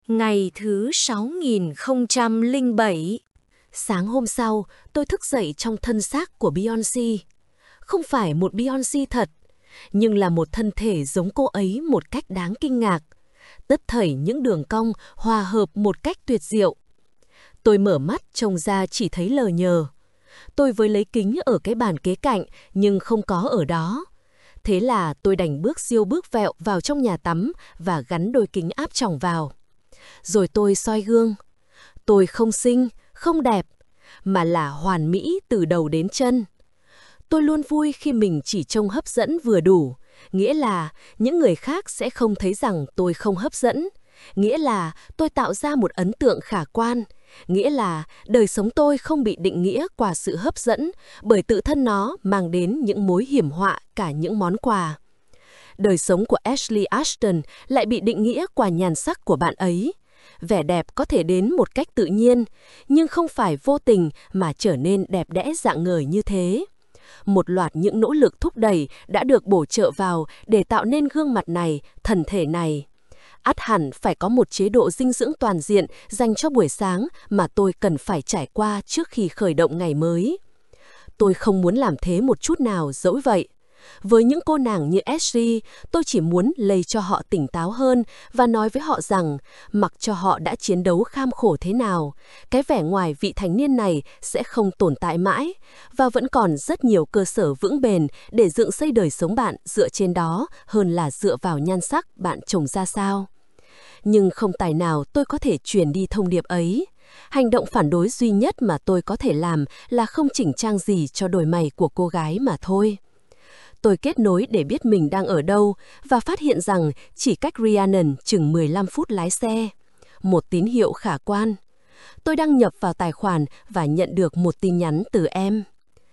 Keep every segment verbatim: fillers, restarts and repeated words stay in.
Ngày thứ sáu nghìn không trăm lẻ bảy. Sáng hôm sau, tôi thức dậy trong thân xác của Beyoncé. Không phải một Beyoncé thật, nhưng là một thân thể giống cô ấy một cách đáng kinh ngạc. Tất thảy những đường cong hòa hợp một cách tuyệt diệu. Tôi mở mắt trông ra chỉ thấy lờ nhờ. Tôi với lấy kính ở cái bàn kế cạnh nhưng không có ở đó. Thế là tôi đành bước siêu bước vẹo vào trong nhà tắm và gắn đôi kính áp tròng vào. Rồi tôi soi gương. Tôi không xinh, không đẹp, mà là hoàn mỹ từ đầu đến chân. Tôi luôn vui khi mình chỉ trông hấp dẫn vừa đủ, nghĩa là những người khác sẽ không thấy rằng tôi không hấp dẫn, nghĩa là tôi tạo ra một ấn tượng khả quan, nghĩa là đời sống tôi không bị định nghĩa qua sự hấp dẫn, bởi tự thân nó mang đến những mối hiểm họa cả những món quà. Đời sống của Ashley Ashton lại bị định nghĩa qua nhan sắc của bạn ấy. Vẻ đẹp có thể đến một cách tự nhiên, nhưng không phải vô tình mà trở nên đẹp đẽ rạng ngời như thế. Một loạt những nỗ lực thúc đẩy đã được bổ trợ vào để tạo nên gương mặt này, thần thể này. Ắt hẳn phải có một chế độ dinh dưỡng toàn diện dành cho buổi sáng mà tôi cần phải trải qua trước khi khởi động ngày mới. Tôi không muốn làm thế một chút nào dẫu vậy. Với những cô nàng như Ashley, tôi chỉ muốn lây cho họ tỉnh táo hơn và nói với họ rằng, mặc cho họ đã chiến đấu kham khổ thế nào, cái vẻ ngoài vị thành niên này sẽ không tồn tại mãi, và vẫn còn rất nhiều cơ sở vững bền để dựng xây đời sống bạn dựa trên đó hơn là dựa vào nhan sắc bạn trông ra sao. Nhưng không tài nào tôi có thể truyền đi thông điệp ấy. Hành động phản đối duy nhất mà tôi có thể làm là không chỉnh trang gì cho đôi mày của cô gái mà thôi. Tôi kết nối để biết mình đang ở đâu và phát hiện rằng chỉ cách Rhiannon chừng mười lăm phút lái xe. Một tín hiệu khả quan. Tôi đăng nhập vào tài khoản và nhận được một tin nhắn từ em.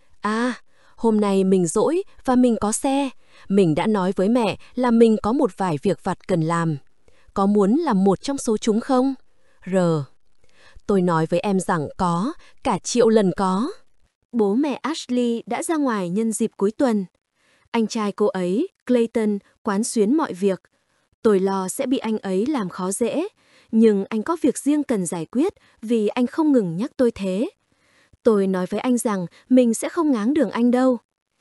À, hôm nay mình rỗi và mình có xe. Mình đã nói với mẹ là mình có một vài việc vặt cần làm. Có muốn làm một trong số chúng không? R. Tôi nói với em rằng có, cả triệu lần có. Bố mẹ Ashley đã ra ngoài nhân dịp cuối tuần. Anh trai cô ấy, Clayton, quán xuyến mọi việc. Tôi lo sẽ bị anh ấy làm khó dễ, nhưng anh có việc riêng cần giải quyết vì anh không ngừng nhắc tôi thế. Tôi nói với anh rằng mình sẽ không ngáng đường anh đâu.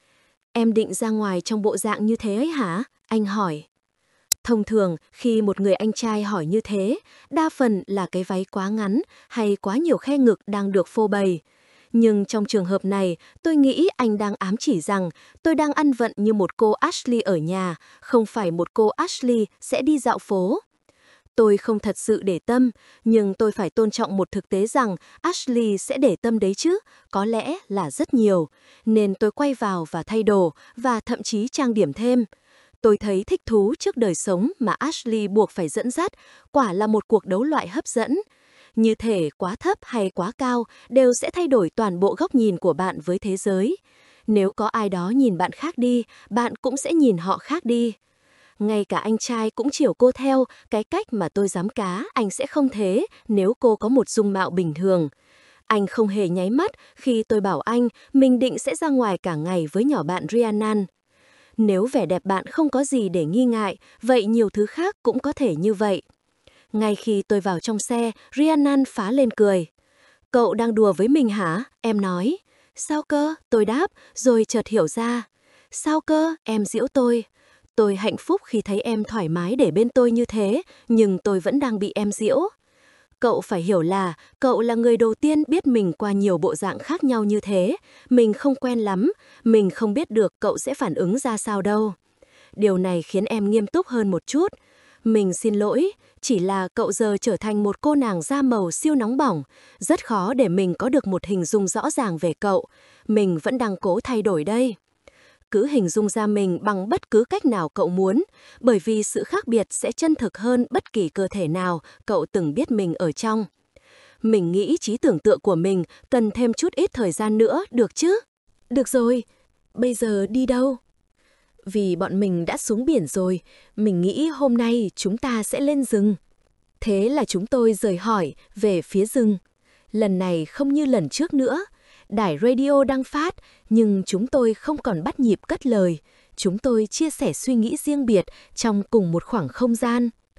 Em định ra ngoài trong bộ dạng như thế ấy hả? Anh hỏi. Thông thường, khi một người anh trai hỏi như thế, đa phần là cái váy quá ngắn hay quá nhiều khe ngực đang được phô bày. Nhưng trong trường hợp này, tôi nghĩ anh đang ám chỉ rằng tôi đang ăn vận như một cô Ashley ở nhà, không phải một cô Ashley sẽ đi dạo phố. Tôi không thật sự để tâm, nhưng tôi phải tôn trọng một thực tế rằng Ashley sẽ để tâm đấy chứ, có lẽ là rất nhiều. Nên tôi quay vào và thay đồ, và thậm chí trang điểm thêm. Tôi thấy thích thú trước đời sống mà Ashley buộc phải dẫn dắt, quả là một cuộc đấu loại hấp dẫn. Như thể quá thấp hay quá cao đều sẽ thay đổi toàn bộ góc nhìn của bạn với thế giới. Nếu có ai đó nhìn bạn khác đi, bạn cũng sẽ nhìn họ khác đi. Ngay cả anh trai cũng chiều cô theo cái cách mà tôi dám cá anh sẽ không thế nếu cô có một dung mạo bình thường. Anh không hề nháy mắt khi tôi bảo anh mình định sẽ ra ngoài cả ngày với nhỏ bạn Rhiannon. Nếu vẻ đẹp bạn không có gì để nghi ngại, vậy nhiều thứ khác cũng có thể như vậy. Ngay khi tôi vào trong xe, Rhiannon phá lên cười. Cậu đang đùa với mình hả? Em nói. Sao cơ? Tôi đáp, rồi chợt hiểu ra. Sao cơ? Em giễu tôi. Tôi hạnh phúc khi thấy em thoải mái để bên tôi như thế, nhưng tôi vẫn đang bị em giễu. Cậu phải hiểu là, cậu là người đầu tiên biết mình qua nhiều bộ dạng khác nhau như thế. Mình không quen lắm, mình không biết được cậu sẽ phản ứng ra sao đâu. Điều này khiến em nghiêm túc hơn một chút. Mình xin lỗi, chỉ là cậu giờ trở thành một cô nàng da màu siêu nóng bỏng. Rất khó để mình có được một hình dung rõ ràng về cậu. Mình vẫn đang cố thay đổi đây. Cứ hình dung ra mình bằng bất cứ cách nào cậu muốn, bởi vì sự khác biệt sẽ chân thực hơn bất kỳ cơ thể nào cậu từng biết mình ở trong. Mình nghĩ trí tưởng tượng của mình cần thêm chút ít thời gian nữa, được chứ? Được rồi, bây giờ đi đâu? Vì bọn mình đã xuống biển rồi, mình nghĩ hôm nay chúng ta sẽ lên rừng. Thế là chúng tôi rời hỏi về phía rừng. Lần này không như lần trước nữa. Đài radio đang phát, nhưng chúng tôi không còn bắt nhịp cất lời. Chúng tôi chia sẻ suy nghĩ riêng biệt trong cùng một khoảng không gian.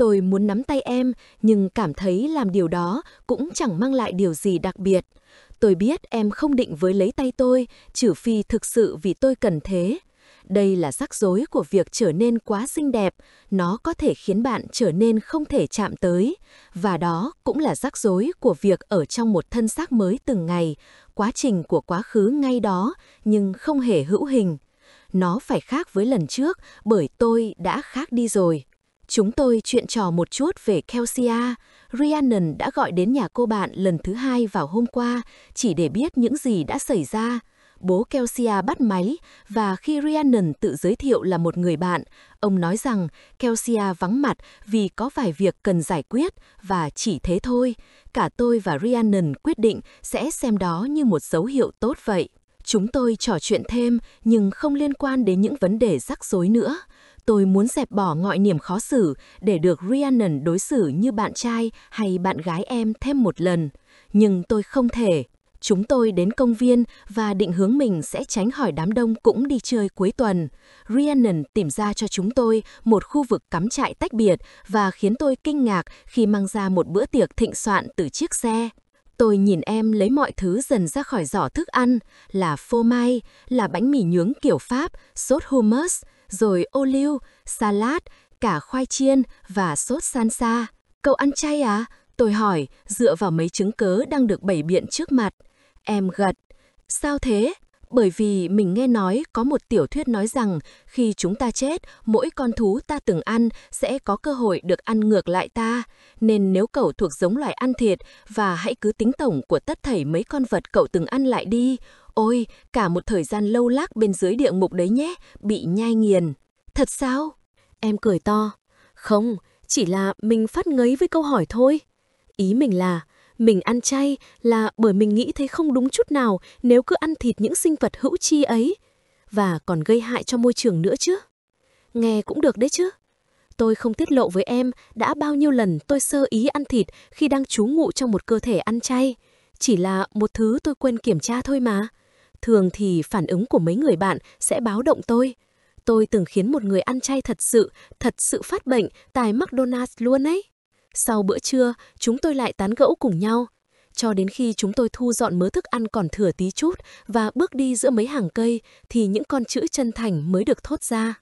Tôi muốn nắm tay em, nhưng cảm thấy làm điều đó cũng chẳng mang lại điều gì đặc biệt. Tôi biết em không định với lấy tay tôi, trừ phi thực sự vì tôi cần thế. Đây là rắc rối của việc trở nên quá xinh đẹp, nó có thể khiến bạn trở nên không thể chạm tới. Và đó cũng là rắc rối của việc ở trong một thân xác mới từng ngày, quá trình của quá khứ ngay đó, nhưng không hề hữu hình. Nó phải khác với lần trước, bởi tôi đã khác đi rồi. Chúng tôi chuyện trò một chút về Kelsea. Rhiannon đã gọi đến nhà cô bạn lần thứ hai vào hôm qua, chỉ để biết những gì đã xảy ra. Bố Kelsea bắt máy, và khi Rhiannon tự giới thiệu là một người bạn, ông nói rằng Kelsea vắng mặt vì có vài việc cần giải quyết, và chỉ thế thôi. Cả tôi và Rhiannon quyết định sẽ xem đó như một dấu hiệu tốt vậy. Chúng tôi trò chuyện thêm, nhưng không liên quan đến những vấn đề rắc rối nữa. Tôi muốn dẹp bỏ mọi niềm khó xử để được Rhiannon đối xử như bạn trai hay bạn gái em thêm một lần. Nhưng tôi không thể. Chúng tôi đến công viên và định hướng mình sẽ tránh khỏi đám đông cũng đi chơi cuối tuần. Rhiannon tìm ra cho chúng tôi một khu vực cắm trại tách biệt và khiến tôi kinh ngạc khi mang ra một bữa tiệc thịnh soạn từ chiếc xe. Tôi nhìn em lấy mọi thứ dần ra khỏi giỏ thức ăn, là phô mai, là bánh mì nướng kiểu Pháp, sốt hummus, rồi ô liu, salad, cả khoai chiên và sốt salsa. Cậu ăn chay à? Tôi hỏi, dựa vào mấy chứng cớ đang được bày biện trước mặt. Em gật. Sao thế? Bởi vì mình nghe nói có một tiểu thuyết nói rằng khi chúng ta chết, mỗi con thú ta từng ăn sẽ có cơ hội được ăn ngược lại ta. Nên nếu cậu thuộc giống loài ăn thịt, và hãy cứ tính tổng của tất thảy mấy con vật cậu từng ăn lại đi. Ôi, cả một thời gian lâu lắc bên dưới địa ngục đấy nhé, bị nhai nghiền. Thật sao? Em cười to. Không, chỉ là mình phát ngấy với câu hỏi thôi. Ý mình là, mình ăn chay là bởi mình nghĩ thấy không đúng chút nào nếu cứ ăn thịt những sinh vật hữu tri ấy. Và còn gây hại cho môi trường nữa chứ. Nghe cũng được đấy chứ. Tôi không tiết lộ với em đã bao nhiêu lần tôi sơ ý ăn thịt khi đang trú ngụ trong một cơ thể ăn chay. Chỉ là một thứ tôi quên kiểm tra thôi mà. Thường thì phản ứng của mấy người bạn sẽ báo động tôi. Tôi từng khiến một người ăn chay thật sự, thật sự phát bệnh tại McDonald's luôn ấy. Sau bữa trưa, chúng tôi lại tán gẫu cùng nhau. Cho đến khi chúng tôi thu dọn mớ thức ăn còn thừa tí chút và bước đi giữa mấy hàng cây thì những con chữ chân thành mới được thốt ra.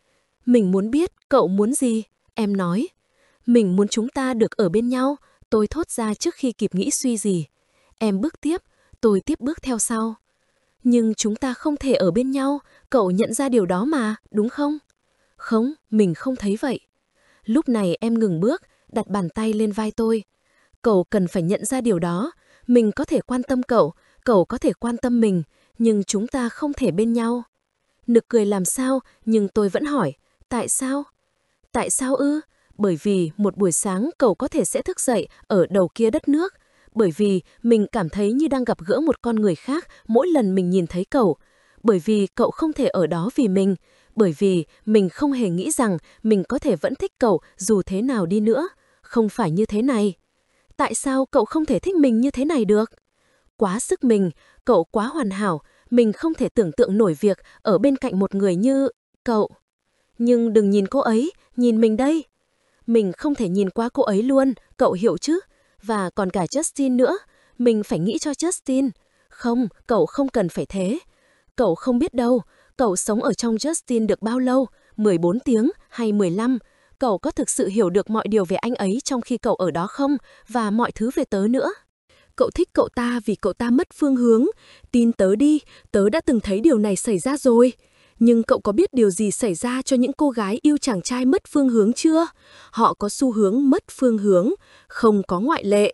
Mình muốn biết cậu muốn gì, em nói. Mình muốn chúng ta được ở bên nhau, tôi thốt ra trước khi kịp nghĩ suy gì. Em bước tiếp, tôi tiếp bước theo sau. Nhưng chúng ta không thể ở bên nhau, cậu nhận ra điều đó mà, đúng không? Không, mình không thấy vậy. Lúc này em ngừng bước, đặt bàn tay lên vai tôi. Cậu cần phải nhận ra điều đó. Mình có thể quan tâm cậu, cậu có thể quan tâm mình, nhưng chúng ta không thể bên nhau. Nực cười làm sao, nhưng tôi vẫn hỏi, tại sao? Tại sao ư? Bởi vì một buổi sáng cậu có thể sẽ thức dậy ở đầu kia đất nước. Bởi vì mình cảm thấy như đang gặp gỡ một con người khác mỗi lần mình nhìn thấy cậu. Bởi vì cậu không thể ở đó vì mình. Bởi vì mình không hề nghĩ rằng mình có thể vẫn thích cậu dù thế nào đi nữa. Không phải như thế này. Tại sao cậu không thể thích mình như thế này được? Quá sức mình, cậu quá hoàn hảo. Mình không thể tưởng tượng nổi việc ở bên cạnh một người như cậu. Nhưng đừng nhìn cô ấy, nhìn mình đây. Mình không thể nhìn qua cô ấy luôn, cậu hiểu chứ? Và còn cả Justin nữa, mình phải nghĩ cho Justin. Không, cậu không cần phải thế. Cậu không biết đâu, cậu sống ở trong Justin được bao lâu, mười bốn tiếng hay mười lăm. Cậu có thực sự hiểu được mọi điều về anh ấy trong khi cậu ở đó không? Và mọi thứ về tớ nữa. Cậu thích cậu ta vì cậu ta mất phương hướng. Tin tớ đi, tớ đã từng thấy điều này xảy ra rồi. Nhưng cậu có biết điều gì xảy ra cho những cô gái yêu chàng trai mất phương hướng chưa? Họ có xu hướng mất phương hướng, không có ngoại lệ.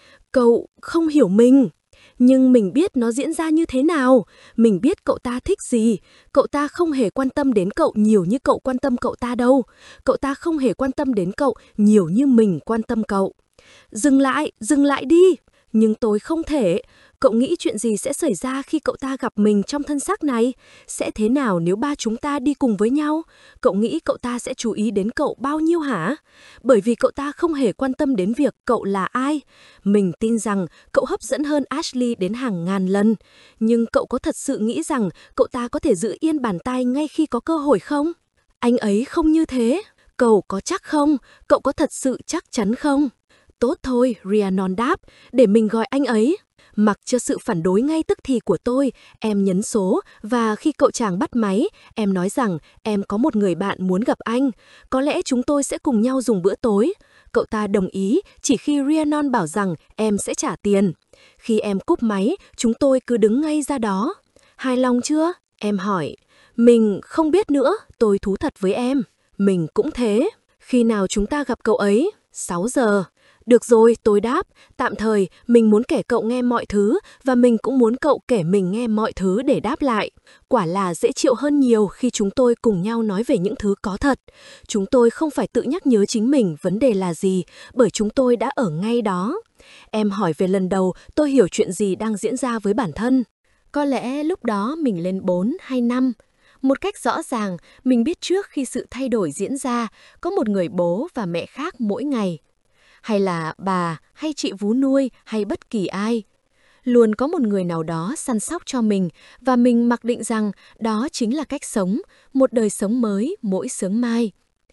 Cậu không hiểu mình. Nhưng mình biết nó diễn ra như thế nào. Mình biết cậu ta thích gì. Cậu ta không hề quan tâm đến cậu nhiều như cậu quan tâm cậu ta đâu. Cậu ta không hề quan tâm đến cậu nhiều như mình quan tâm cậu. Dừng lại, dừng lại đi. Nhưng tôi không thể. Cậu nghĩ chuyện gì sẽ xảy ra khi cậu ta gặp mình trong thân xác này? Sẽ thế nào nếu ba chúng ta đi cùng với nhau? Cậu nghĩ cậu ta sẽ chú ý đến cậu bao nhiêu hả? Bởi vì cậu ta không hề quan tâm đến việc cậu là ai. Mình tin rằng cậu hấp dẫn hơn Ashley đến hàng ngàn lần. Nhưng cậu có thật sự nghĩ rằng cậu ta có thể giữ yên bàn tay ngay khi có cơ hội không? Anh ấy không như thế. Cậu có chắc không? Cậu có thật sự chắc chắn không? Tốt thôi, Rhiannon đáp, để mình gọi anh ấy. Mặc cho sự phản đối ngay tức thì của tôi, em nhấn số và khi cậu chàng bắt máy, em nói rằng em có một người bạn muốn gặp anh. Có lẽ chúng tôi sẽ cùng nhau dùng bữa tối. Cậu ta đồng ý chỉ khi Rhiannon bảo rằng em sẽ trả tiền. Khi em cúp máy, chúng tôi cứ đứng ngay ra đó. Hài lòng chưa? Em hỏi. Mình không biết nữa, tôi thú thật với em. Mình cũng thế. Khi nào chúng ta gặp cậu ấy? sáu giờ. Được rồi, tôi đáp, tạm thời mình muốn kể cậu nghe mọi thứ và mình cũng muốn cậu kể mình nghe mọi thứ để đáp lại. Quả là dễ chịu hơn nhiều khi chúng tôi cùng nhau nói về những thứ có thật. Chúng tôi không phải tự nhắc nhớ chính mình vấn đề là gì, bởi chúng tôi đã ở ngay đó. Em hỏi về lần đầu tôi hiểu chuyện gì đang diễn ra với bản thân. Có lẽ lúc đó mình lên bốn hay năm. Một cách rõ ràng, mình biết trước khi sự thay đổi diễn ra, có một người bố và mẹ khác mỗi ngày. Hay là bà, hay chị vú nuôi, hay bất kỳ ai. Luôn có một người nào đó săn sóc cho mình và mình mặc định rằng đó chính là cách sống, một đời sống mới mỗi sớm mai.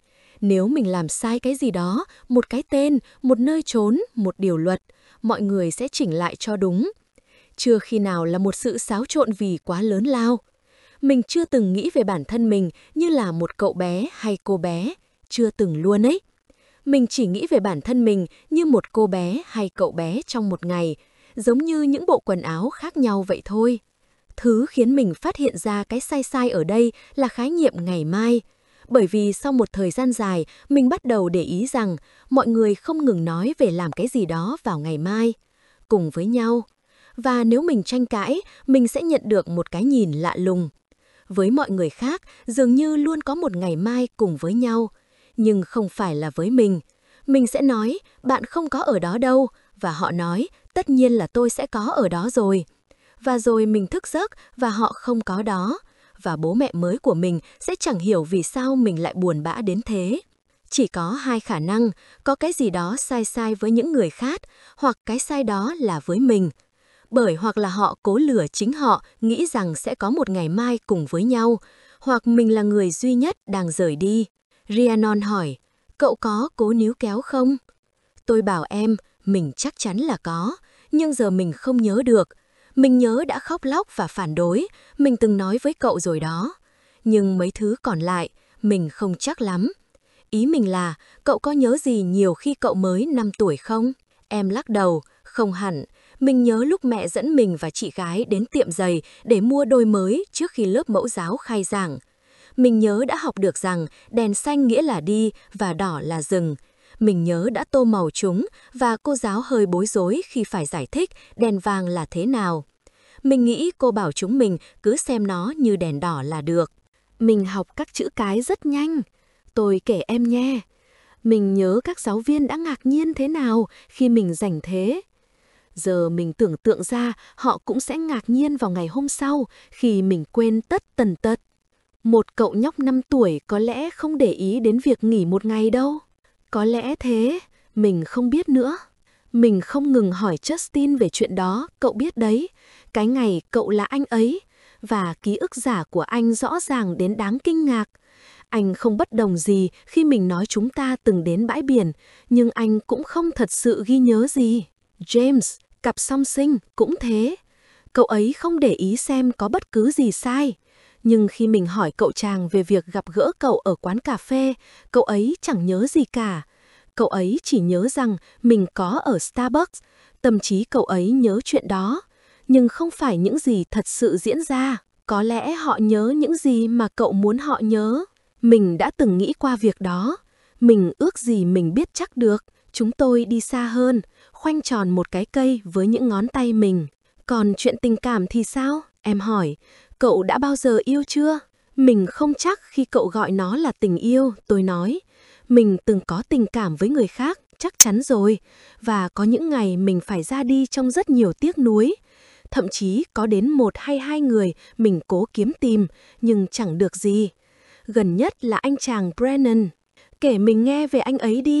Nếu mình làm sai cái gì đó, một cái tên, một nơi trốn, một điều luật, mọi người sẽ chỉnh lại cho đúng. Chưa khi nào là một sự xáo trộn vì quá lớn lao. Mình chưa từng nghĩ về bản thân mình như là một cậu bé hay cô bé, chưa từng luôn ấy. Mình chỉ nghĩ về bản thân mình như một cô bé hay cậu bé trong một ngày, giống như những bộ quần áo khác nhau vậy thôi. Thứ khiến mình phát hiện ra cái sai sai ở đây là khái niệm ngày mai. Bởi vì sau một thời gian dài, mình bắt đầu để ý rằng mọi người không ngừng nói về làm cái gì đó vào ngày mai, cùng với nhau. Và nếu mình tranh cãi, mình sẽ nhận được một cái nhìn lạ lùng. Với mọi người khác, dường như luôn có một ngày mai cùng với nhau. Nhưng không phải là với mình. Mình sẽ nói, bạn không có ở đó đâu. Và họ nói, tất nhiên là tôi sẽ có ở đó rồi. Và rồi mình thức giấc và họ không có đó. Và bố mẹ mới của mình sẽ chẳng hiểu vì sao mình lại buồn bã đến thế. Chỉ có hai khả năng, có cái gì đó sai sai với những người khác, hoặc cái sai đó là với mình. Bởi hoặc là họ cố lừa chính họ nghĩ rằng sẽ có một ngày mai cùng với nhau, hoặc mình là người duy nhất đang rời đi. Rhiannon hỏi, cậu có cố níu kéo không? Tôi bảo em, mình chắc chắn là có, nhưng giờ mình không nhớ được. Mình nhớ đã khóc lóc và phản đối, mình từng nói với cậu rồi đó. Nhưng mấy thứ còn lại, mình không chắc lắm. Ý mình là, cậu có nhớ gì nhiều khi cậu mới năm tuổi không? Em lắc đầu, không hẳn. Mình nhớ lúc mẹ dẫn mình và chị gái đến tiệm giày để mua đôi mới trước khi lớp mẫu giáo khai giảng. Mình nhớ đã học được rằng đèn xanh nghĩa là đi và đỏ là dừng. Mình nhớ đã tô màu chúng và cô giáo hơi bối rối khi phải giải thích đèn vàng là thế nào. Mình nghĩ cô bảo chúng mình cứ xem nó như đèn đỏ là được. Mình học các chữ cái rất nhanh. Tôi kể em nghe. Mình nhớ các giáo viên đã ngạc nhiên thế nào khi mình giành thế. Giờ mình tưởng tượng ra họ cũng sẽ ngạc nhiên vào ngày hôm sau khi mình quên tất tần tật. Một cậu nhóc năm tuổi có lẽ không để ý đến việc nghỉ một ngày đâu. Có lẽ thế, mình không biết nữa. Mình không ngừng hỏi Justin về chuyện đó, cậu biết đấy. Cái ngày cậu là anh ấy, và ký ức giả của anh rõ ràng đến đáng kinh ngạc. Anh không bất đồng gì khi mình nói chúng ta từng đến bãi biển, nhưng anh cũng không thật sự ghi nhớ gì. James, cặp song sinh, cũng thế. Cậu ấy không để ý xem có bất cứ gì sai. Nhưng khi mình hỏi cậu chàng về việc gặp gỡ cậu ở quán cà phê, cậu ấy chẳng nhớ gì cả. Cậu ấy chỉ nhớ rằng mình có ở Starbucks, thậm chí cậu ấy nhớ chuyện đó. Nhưng không phải những gì thật sự diễn ra. Có lẽ họ nhớ những gì mà cậu muốn họ nhớ. Mình đã từng nghĩ qua việc đó. Mình ước gì mình biết chắc được. Chúng tôi đi xa hơn, khoanh tròn một cái cây với những ngón tay mình. Còn chuyện tình cảm thì sao? Em hỏi, cậu đã bao giờ yêu chưa? Mình không chắc khi cậu gọi nó là tình yêu, tôi nói. Mình từng có tình cảm với người khác, chắc chắn rồi. Và có những ngày mình phải ra đi trong rất nhiều tiếc nuối. Thậm chí có đến một hay hai người mình cố kiếm tìm, nhưng chẳng được gì. Gần nhất là anh chàng Brennan. Kể mình nghe về anh ấy đi.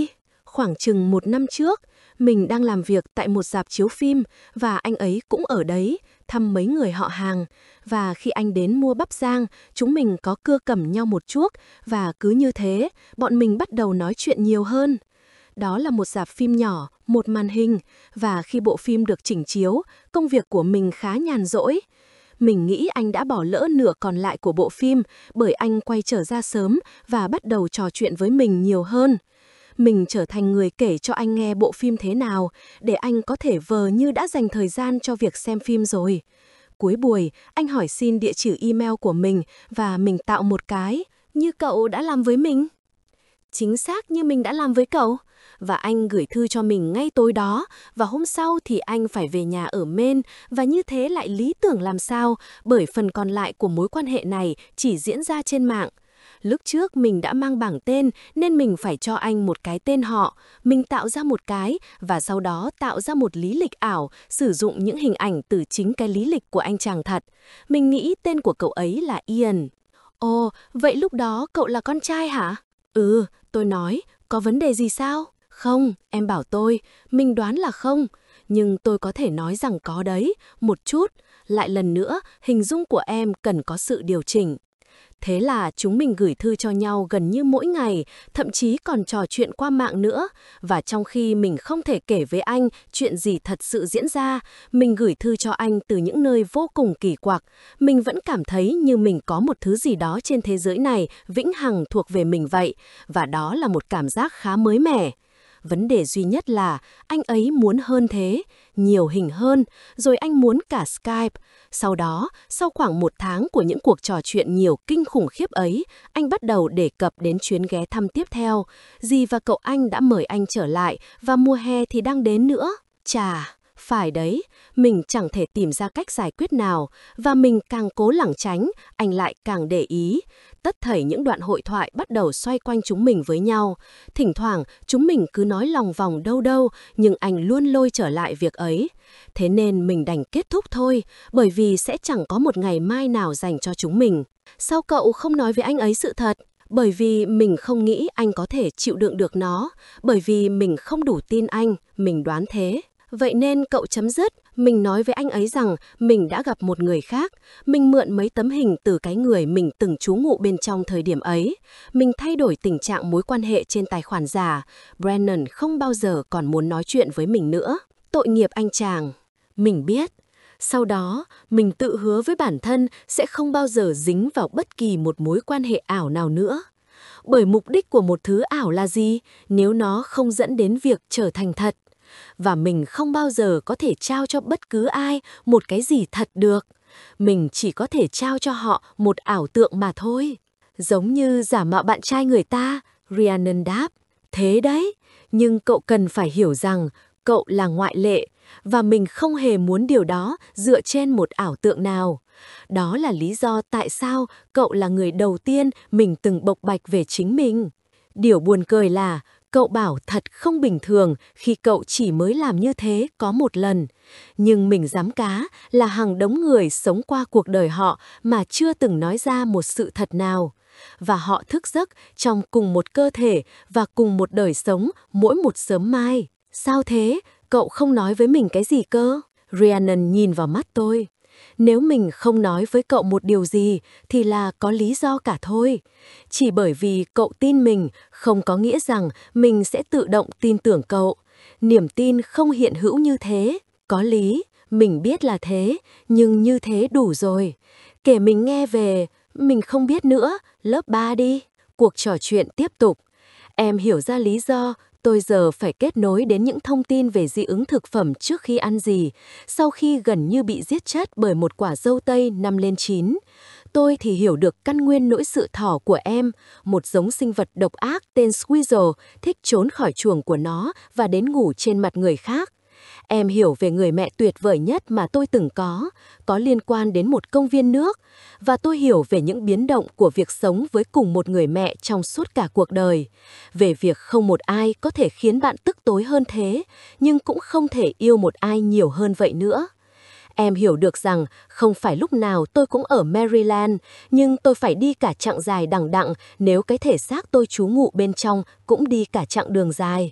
Khoảng chừng một năm trước, mình đang làm việc tại một rạp chiếu phim và anh ấy cũng ở đấy, thăm mấy người họ hàng. Và khi anh đến mua bắp rang, chúng mình có cưa cẩm nhau một chuốc và cứ như thế, bọn mình bắt đầu nói chuyện nhiều hơn. Đó là một rạp phim nhỏ, một màn hình, và khi bộ phim được chỉnh chiếu, công việc của mình khá nhàn rỗi. Mình nghĩ anh đã bỏ lỡ nửa còn lại của bộ phim bởi anh quay trở ra sớm và bắt đầu trò chuyện với mình nhiều hơn. Mình trở thành người kể cho anh nghe bộ phim thế nào để anh có thể vờ như đã dành thời gian cho việc xem phim rồi. Cuối buổi, anh hỏi xin địa chỉ email của mình và mình tạo một cái, như cậu đã làm với mình. Chính xác như mình đã làm với cậu. Và anh gửi thư cho mình ngay tối đó, và hôm sau thì anh phải về nhà ở Maine, và như thế lại lý tưởng làm sao, bởi phần còn lại của mối quan hệ này chỉ diễn ra trên mạng. Lúc trước mình đã mang bảng tên nên mình phải cho anh một cái tên họ. Mình tạo ra một cái và sau đó tạo ra một lý lịch ảo, sử dụng những hình ảnh từ chính cái lý lịch của anh chàng thật. Mình nghĩ tên của cậu ấy là Ian. Ồ, vậy lúc đó cậu là con trai hả? Ừ, tôi nói, có vấn đề gì sao? Không, em bảo tôi, mình đoán là không. Nhưng tôi có thể nói rằng có đấy, một chút. Lại lần nữa, hình dung của em cần có sự điều chỉnh. Thế là chúng mình gửi thư cho nhau gần như mỗi ngày, thậm chí còn trò chuyện qua mạng nữa. Và trong khi mình không thể kể với anh chuyện gì thật sự diễn ra, mình gửi thư cho anh từ những nơi vô cùng kỳ quặc. Mình vẫn cảm thấy như mình có một thứ gì đó trên thế giới này vĩnh hằng thuộc về mình vậy. Và đó là một cảm giác khá mới mẻ. Vấn đề duy nhất là anh ấy muốn hơn thế, nhiều hình hơn, rồi anh muốn cả Skype. Sau đó, sau khoảng một tháng của những cuộc trò chuyện nhiều kinh khủng khiếp ấy, anh bắt đầu đề cập đến chuyến ghé thăm tiếp theo. Dì và cậu anh đã mời anh trở lại và mùa hè thì đang đến nữa. Chà, phải đấy, mình chẳng thể tìm ra cách giải quyết nào, và mình càng cố lảng tránh, anh lại càng để ý. Tất thảy những đoạn hội thoại bắt đầu xoay quanh chúng mình với nhau. Thỉnh thoảng, chúng mình cứ nói lòng vòng đâu đâu, nhưng anh luôn lôi trở lại việc ấy. Thế nên mình đành kết thúc thôi, bởi vì sẽ chẳng có một ngày mai nào dành cho chúng mình. Sao cậu không nói với anh ấy sự thật? Bởi vì mình không nghĩ anh có thể chịu đựng được nó, bởi vì mình không đủ tin anh, mình đoán thế. Vậy nên cậu chấm dứt, mình nói với anh ấy rằng mình đã gặp một người khác. Mình mượn mấy tấm hình từ cái người mình từng trú ngụ bên trong thời điểm ấy. Mình thay đổi tình trạng mối quan hệ trên tài khoản giả. Brennan không bao giờ còn muốn nói chuyện với mình nữa. Tội nghiệp anh chàng. Mình biết. Sau đó, mình tự hứa với bản thân sẽ không bao giờ dính vào bất kỳ một mối quan hệ ảo nào nữa. Bởi mục đích của một thứ ảo là gì nếu nó không dẫn đến việc trở thành thật? Và mình không bao giờ có thể trao cho bất cứ ai một cái gì thật được. Mình chỉ có thể trao cho họ một ảo tượng mà thôi. Giống như giả mạo bạn trai người ta, Rhiannon đáp. Thế đấy, nhưng cậu cần phải hiểu rằng cậu là ngoại lệ, và mình không hề muốn điều đó dựa trên một ảo tượng nào. Đó là lý do tại sao cậu là người đầu tiên mình từng bộc bạch về chính mình. Điều buồn cười là cậu bảo thật không bình thường khi cậu chỉ mới làm như thế có một lần. Nhưng mình dám cá là hàng đống người sống qua cuộc đời họ mà chưa từng nói ra một sự thật nào. Và họ thức giấc trong cùng một cơ thể và cùng một đời sống mỗi một sớm mai. Sao thế? Cậu không nói với mình cái gì cơ? Rhiannon nhìn vào mắt tôi. Nếu mình không nói với cậu một điều gì thì là có lý do cả thôi. Chỉ bởi vì cậu tin mình không có nghĩa rằng mình sẽ tự động tin tưởng cậu. Niềm tin không hiện hữu như thế. Có lý, mình biết là thế, nhưng như thế đủ rồi. Kể mình nghe về, mình không biết nữa, lớp ba đi. Cuộc trò chuyện tiếp tục. Em hiểu ra lý do tôi giờ phải kết nối đến những thông tin về dị ứng thực phẩm trước khi ăn gì, sau khi gần như bị giết chết bởi một quả dâu tây năm lên chín. Tôi thì hiểu được căn nguyên nỗi sự thỏ của em, một giống sinh vật độc ác tên Squirrel thích trốn khỏi chuồng của nó và đến ngủ trên mặt người khác. Em hiểu về người mẹ tuyệt vời nhất mà tôi từng có, có liên quan đến một công viên nước. Và tôi hiểu về những biến động của việc sống với cùng một người mẹ trong suốt cả cuộc đời. Về việc không một ai có thể khiến bạn tức tối hơn thế, nhưng cũng không thể yêu một ai nhiều hơn vậy nữa. Em hiểu được rằng không phải lúc nào tôi cũng ở Maryland, nhưng tôi phải đi cả chặng dài đằng đẵng nếu cái thể xác tôi trú ngụ bên trong cũng đi cả chặng đường dài.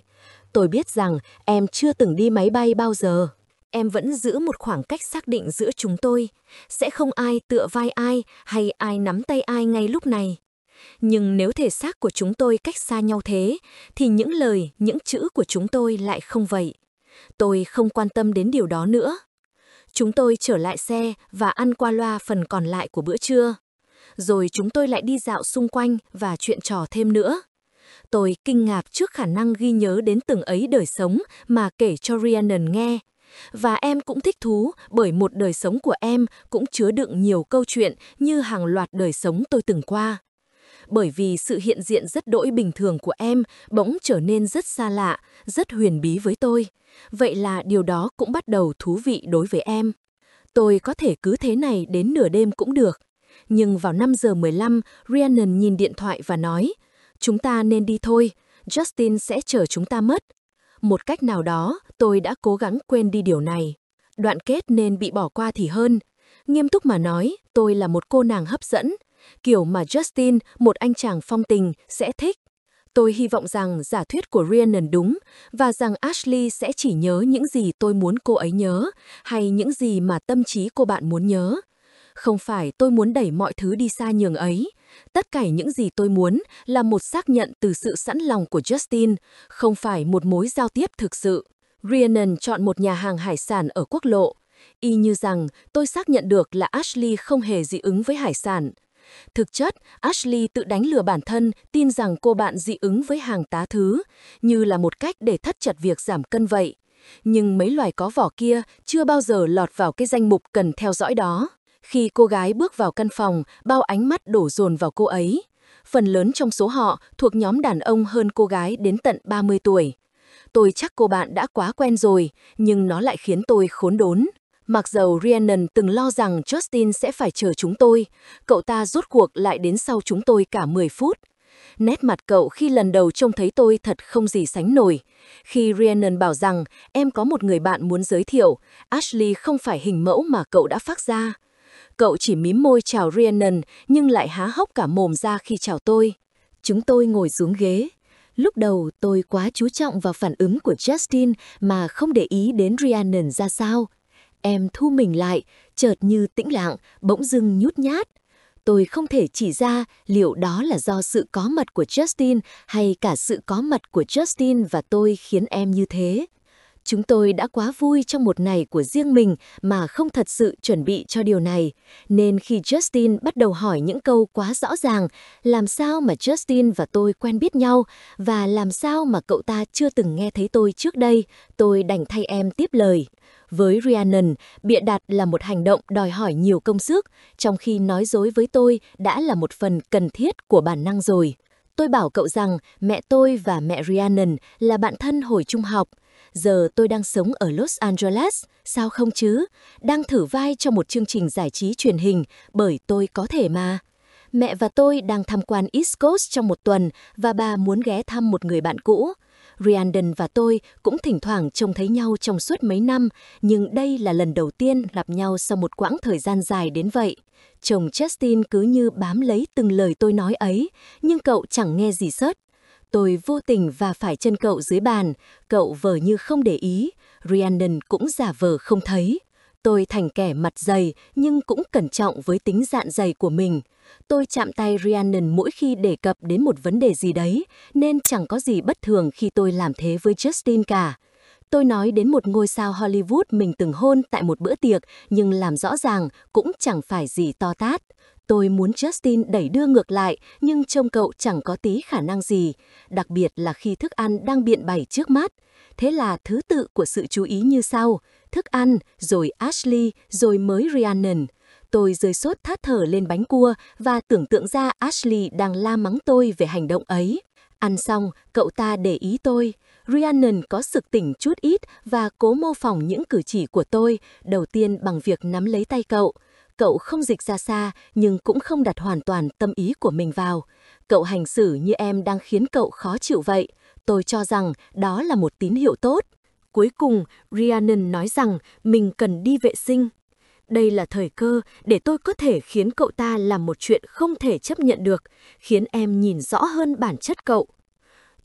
Tôi biết rằng em chưa từng đi máy bay bao giờ. Em vẫn giữ một khoảng cách xác định giữa chúng tôi. Sẽ không ai tựa vai ai hay ai nắm tay ai ngay lúc này. Nhưng nếu thể xác của chúng tôi cách xa nhau thế, thì những lời, những chữ của chúng tôi lại không vậy. Tôi không quan tâm đến điều đó nữa. Chúng tôi trở lại xe và ăn qua loa phần còn lại của bữa trưa. Rồi chúng tôi lại đi dạo xung quanh và chuyện trò thêm nữa. Tôi kinh ngạc trước khả năng ghi nhớ đến từng ấy đời sống mà kể cho Rhiannon nghe. Và em cũng thích thú bởi một đời sống của em cũng chứa đựng nhiều câu chuyện như hàng loạt đời sống tôi từng qua. Bởi vì sự hiện diện rất đỗi bình thường của em bỗng trở nên rất xa lạ, rất huyền bí với tôi. Vậy là điều đó cũng bắt đầu thú vị đối với em. Tôi có thể cứ thế này đến nửa đêm cũng được. Nhưng vào năm giờ mười lăm, Rhiannon nhìn điện thoại và nói, chúng ta nên đi thôi, Justin sẽ chờ chúng ta mất. Một cách nào đó, tôi đã cố gắng quên đi điều này. Đoạn kết nên bị bỏ qua thì hơn. Nghiêm túc mà nói, tôi là một cô nàng hấp dẫn, kiểu mà Justin, một anh chàng phong tình, sẽ thích. Tôi hy vọng rằng giả thuyết của Rhiannon đúng và rằng Ashley sẽ chỉ nhớ những gì tôi muốn cô ấy nhớ hay những gì mà tâm trí cô bạn muốn nhớ. Không phải tôi muốn đẩy mọi thứ đi xa nhường ấy. Tất cả những gì tôi muốn là một xác nhận từ sự sẵn lòng của Justin, không phải một mối giao tiếp thực sự. Rhiannon chọn một nhà hàng hải sản ở quốc lộ. Y như rằng tôi xác nhận được là Ashley không hề dị ứng với hải sản. Thực chất, Ashley tự đánh lừa bản thân tin rằng cô bạn dị ứng với hàng tá thứ, như là một cách để thắt chặt việc giảm cân vậy. Nhưng mấy loài có vỏ kia chưa bao giờ lọt vào cái danh mục cần theo dõi đó. Khi cô gái bước vào căn phòng, bao ánh mắt đổ dồn vào cô ấy. Phần lớn trong số họ thuộc nhóm đàn ông hơn cô gái đến tận ba mươi tuổi. Tôi chắc cô bạn đã quá quen rồi, nhưng nó lại khiến tôi khốn đốn. Mặc dầu Rhiannon từng lo rằng Justin sẽ phải chờ chúng tôi, cậu ta rốt cuộc lại đến sau chúng tôi cả mười phút. Nét mặt cậu khi lần đầu trông thấy tôi thật không gì sánh nổi. Khi Rhiannon bảo rằng em có một người bạn muốn giới thiệu, Ashley không phải hình mẫu mà cậu đã phác ra. Cậu chỉ mím môi chào Rhiannon nhưng lại há hốc cả mồm ra khi chào tôi. Chúng tôi ngồi xuống ghế. Lúc đầu tôi quá chú trọng vào phản ứng của Justin mà không để ý đến Rhiannon ra sao. Em thu mình lại, chợt như tĩnh lặng, bỗng dưng nhút nhát. Tôi không thể chỉ ra liệu đó là do sự có mặt của Justin hay cả sự có mặt của Justin và tôi khiến em như thế. Chúng tôi đã quá vui trong một ngày của riêng mình mà không thật sự chuẩn bị cho điều này. Nên khi Justin bắt đầu hỏi những câu quá rõ ràng, làm sao mà Justin và tôi quen biết nhau và làm sao mà cậu ta chưa từng nghe thấy tôi trước đây, tôi đành thay em tiếp lời. Với Rhiannon, bịa đặt là một hành động đòi hỏi nhiều công sức, trong khi nói dối với tôi đã là một phần cần thiết của bản năng rồi. Tôi bảo cậu rằng mẹ tôi và mẹ Rhiannon là bạn thân hồi trung học. Giờ tôi đang sống ở Los Angeles, sao không chứ? Đang thử vai cho một chương trình giải trí truyền hình, bởi tôi có thể mà. Mẹ và tôi đang tham quan East Coast trong một tuần và bà muốn ghé thăm một người bạn cũ. Rhiannon và tôi cũng thỉnh thoảng trông thấy nhau trong suốt mấy năm, nhưng đây là lần đầu tiên gặp nhau sau một quãng thời gian dài đến vậy. Chồng Justin cứ như bám lấy từng lời tôi nói ấy, nhưng cậu chẳng nghe gì sớt. Tôi vô tình và phải chân cậu dưới bàn, cậu vờ như không để ý, Rhiannon cũng giả vờ không thấy. Tôi thành kẻ mặt dày nhưng cũng cẩn trọng với tính dạn dày của mình. Tôi chạm tay Rhiannon mỗi khi đề cập đến một vấn đề gì đấy, nên chẳng có gì bất thường khi tôi làm thế với Justin cả. Tôi nói đến một ngôi sao Hollywood mình từng hôn tại một bữa tiệc, nhưng làm rõ ràng cũng chẳng phải gì to tát. Tôi muốn Justin đẩy đưa ngược lại, nhưng trông cậu chẳng có tí khả năng gì, đặc biệt là khi thức ăn đang biện bày trước mắt. Thế là thứ tự của sự chú ý như sau: thức ăn, rồi Ashley, rồi mới Rhiannon. Tôi rơi sốt thát thở lên bánh cua và tưởng tượng ra Ashley đang la mắng tôi về hành động ấy. Ăn xong, cậu ta để ý tôi. Rhiannon có sực tỉnh chút ít và cố mô phỏng những cử chỉ của tôi, đầu tiên bằng việc nắm lấy tay cậu. Cậu không dịch ra xa, nhưng cũng không đặt hoàn toàn tâm ý của mình vào. Cậu hành xử như em đang khiến cậu khó chịu vậy. Tôi cho rằng đó là một tín hiệu tốt. Cuối cùng, Rhiannon nói rằng mình cần đi vệ sinh. Đây là thời cơ để tôi có thể khiến cậu ta làm một chuyện không thể chấp nhận được, khiến em nhìn rõ hơn bản chất cậu.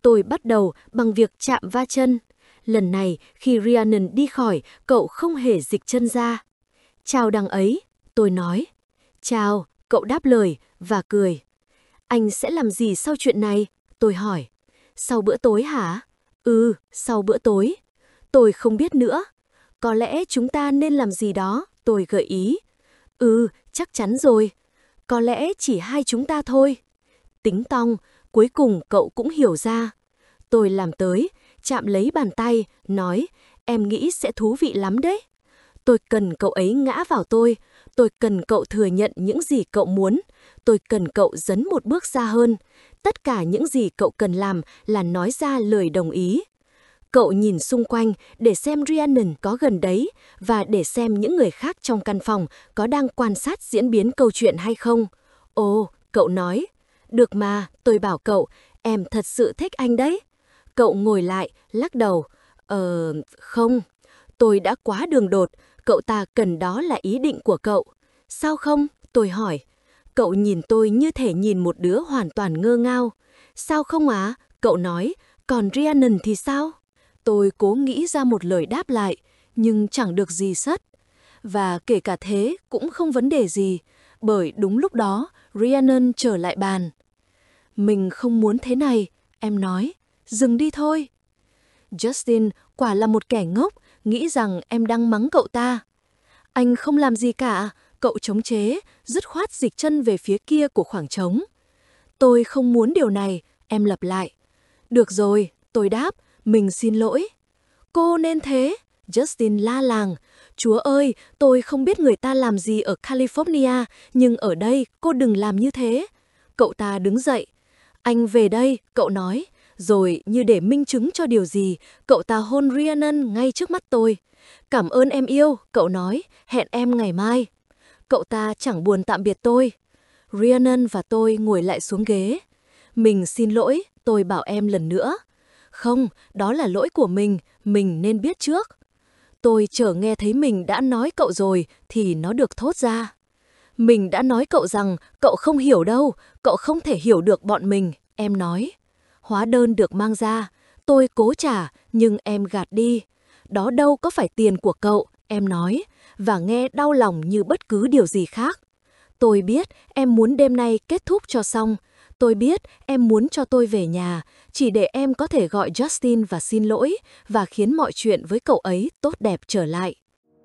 Tôi bắt đầu bằng việc chạm va chân. Lần này, khi Rhiannon đi khỏi, cậu không hề dịch chân ra. Chào đằng ấy, tôi nói. Chào, cậu đáp lời và cười. Anh sẽ làm gì sau chuyện này? Tôi hỏi. Sau bữa tối hả? Ừ, sau bữa tối. Tôi không biết nữa. Có lẽ chúng ta nên làm gì đó, tôi gợi ý. Ừ, chắc chắn rồi. Có lẽ chỉ hai chúng ta thôi. Tính tong, cuối cùng cậu cũng hiểu ra. Tôi làm tới, chạm lấy bàn tay, nói, em nghĩ sẽ thú vị lắm đấy. Tôi cần cậu ấy ngã vào tôi, tôi cần cậu thừa nhận những gì cậu muốn, tôi cần cậu dấn một bước xa hơn. Tất cả những gì cậu cần làm là nói ra lời đồng ý. Cậu nhìn xung quanh để xem Rhiannon có gần đấy và để xem những người khác trong căn phòng có đang quan sát diễn biến câu chuyện hay không. Ồ, cậu nói. Được mà, tôi bảo cậu, em thật sự thích anh đấy. Cậu ngồi lại, lắc đầu. Ờ, không. Tôi đã quá đường đột, cậu ta cần đó là ý định của cậu. Sao không? Tôi hỏi. Cậu nhìn tôi như thể nhìn một đứa hoàn toàn ngơ ngao. Sao không á? Cậu nói. Còn Rhiannon thì sao? Tôi cố nghĩ ra một lời đáp lại, nhưng chẳng được gì sất. Và kể cả thế cũng không vấn đề gì, bởi đúng lúc đó Rhiannon trở lại bàn. Mình không muốn thế này, em nói. Dừng đi thôi. Justin quả là một kẻ ngốc, nghĩ rằng em đang mắng cậu ta. Anh không làm gì cả, cậu chống chế, dứt khoát dịch chân về phía kia của khoảng trống. Tôi không muốn điều này, em lặp lại. Được rồi, tôi đáp, mình xin lỗi. Cô nên thế, Justin la làng. Chúa ơi, tôi không biết người ta làm gì ở California, nhưng ở đây cô đừng làm như thế. Cậu ta đứng dậy. Anh về đây, cậu nói. Rồi như để minh chứng cho điều gì, cậu ta hôn Rhiannon ngay trước mắt tôi. Cảm ơn em yêu, cậu nói, hẹn em ngày mai. Cậu ta chẳng buồn tạm biệt tôi. Rhiannon và tôi ngồi lại xuống ghế. Mình xin lỗi, tôi bảo em lần nữa. Không, đó là lỗi của mình, mình nên biết trước. Tôi chợt nghe thấy mình đã nói cậu rồi thì nó được thốt ra. Mình đã nói cậu rằng cậu không hiểu đâu, cậu không thể hiểu được bọn mình, em nói. Hóa đơn được mang ra, tôi cố trả nhưng em gạt đi. Đó đâu có phải tiền của cậu, em nói, và nghe đau lòng như bất cứ điều gì khác. Tôi biết em muốn đêm nay kết thúc cho xong. Tôi biết em muốn cho tôi về nhà, chỉ để em có thể gọi Justin và xin lỗi và khiến mọi chuyện với cậu ấy tốt đẹp trở lại.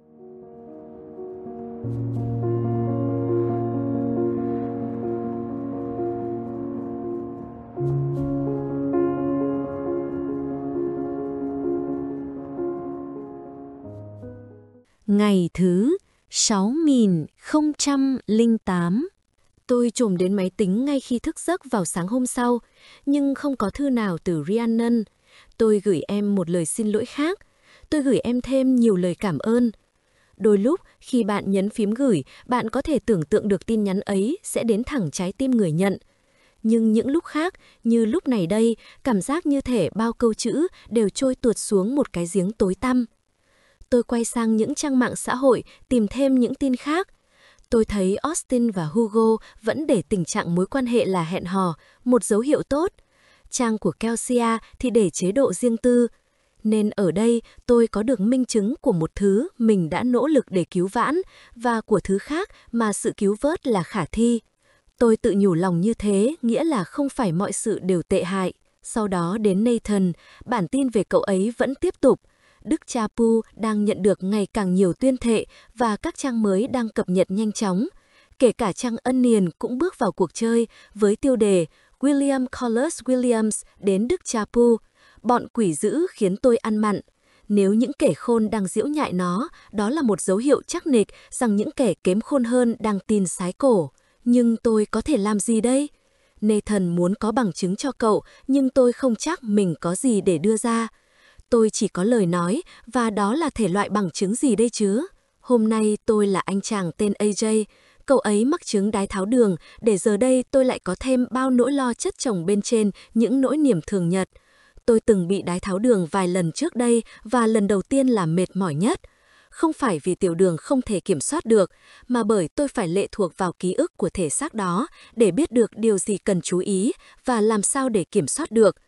Ngày thứ sáu nghìn không trăm lẻ tám. Tôi trồm đến máy tính ngay khi thức giấc vào sáng hôm sau, nhưng không có thư nào từ Rhiannon. Tôi gửi em một lời xin lỗi khác. Tôi gửi em thêm nhiều lời cảm ơn. Đôi lúc, khi bạn nhấn phím gửi, bạn có thể tưởng tượng được tin nhắn ấy sẽ đến thẳng trái tim người nhận. Nhưng những lúc khác, như lúc này đây, cảm giác như thể bao câu chữ đều trôi tuột xuống một cái giếng tối tăm. Tôi quay sang những trang mạng xã hội tìm thêm những tin khác. Tôi thấy Austin và Hugo vẫn để tình trạng mối quan hệ là hẹn hò, một dấu hiệu tốt. Trang của Kelsey thì để chế độ riêng tư. Nên ở đây tôi có được minh chứng của một thứ mình đã nỗ lực để cứu vãn và của thứ khác mà sự cứu vớt là khả thi. Tôi tự nhủ lòng như thế nghĩa là không phải mọi sự đều tệ hại. Sau đó đến Nathan, bản tin về cậu ấy vẫn tiếp tục. Đức cha Pu đang nhận được ngày càng nhiều tuyên thệ và các trang mới đang cập nhật nhanh chóng. Kể cả trang Onion cũng bước vào cuộc chơi với tiêu đề William Collis Williams đến Đức cha Pu. Bọn quỷ dữ khiến tôi ăn mặn. Nếu những kẻ khôn đang giễu nhại nó, đó là một dấu hiệu chắc nịch rằng những kẻ kém khôn hơn đang tin sái cổ. Nhưng tôi có thể làm gì đây? Nathan muốn có bằng chứng cho cậu, nhưng tôi không chắc mình có gì để đưa ra. Tôi chỉ có lời nói, và đó là thể loại bằng chứng gì đây chứ? Hôm nay tôi là anh chàng tên a jay, cậu ấy mắc chứng đái tháo đường, để giờ đây tôi lại có thêm bao nỗi lo chất chồng bên trên những nỗi niềm thường nhật. Tôi từng bị đái tháo đường vài lần trước đây, và lần đầu tiên là mệt mỏi nhất. Không phải vì tiểu đường không thể kiểm soát được, mà bởi tôi phải lệ thuộc vào ký ức của thể xác đó để biết được điều gì cần chú ý và làm sao để kiểm soát được.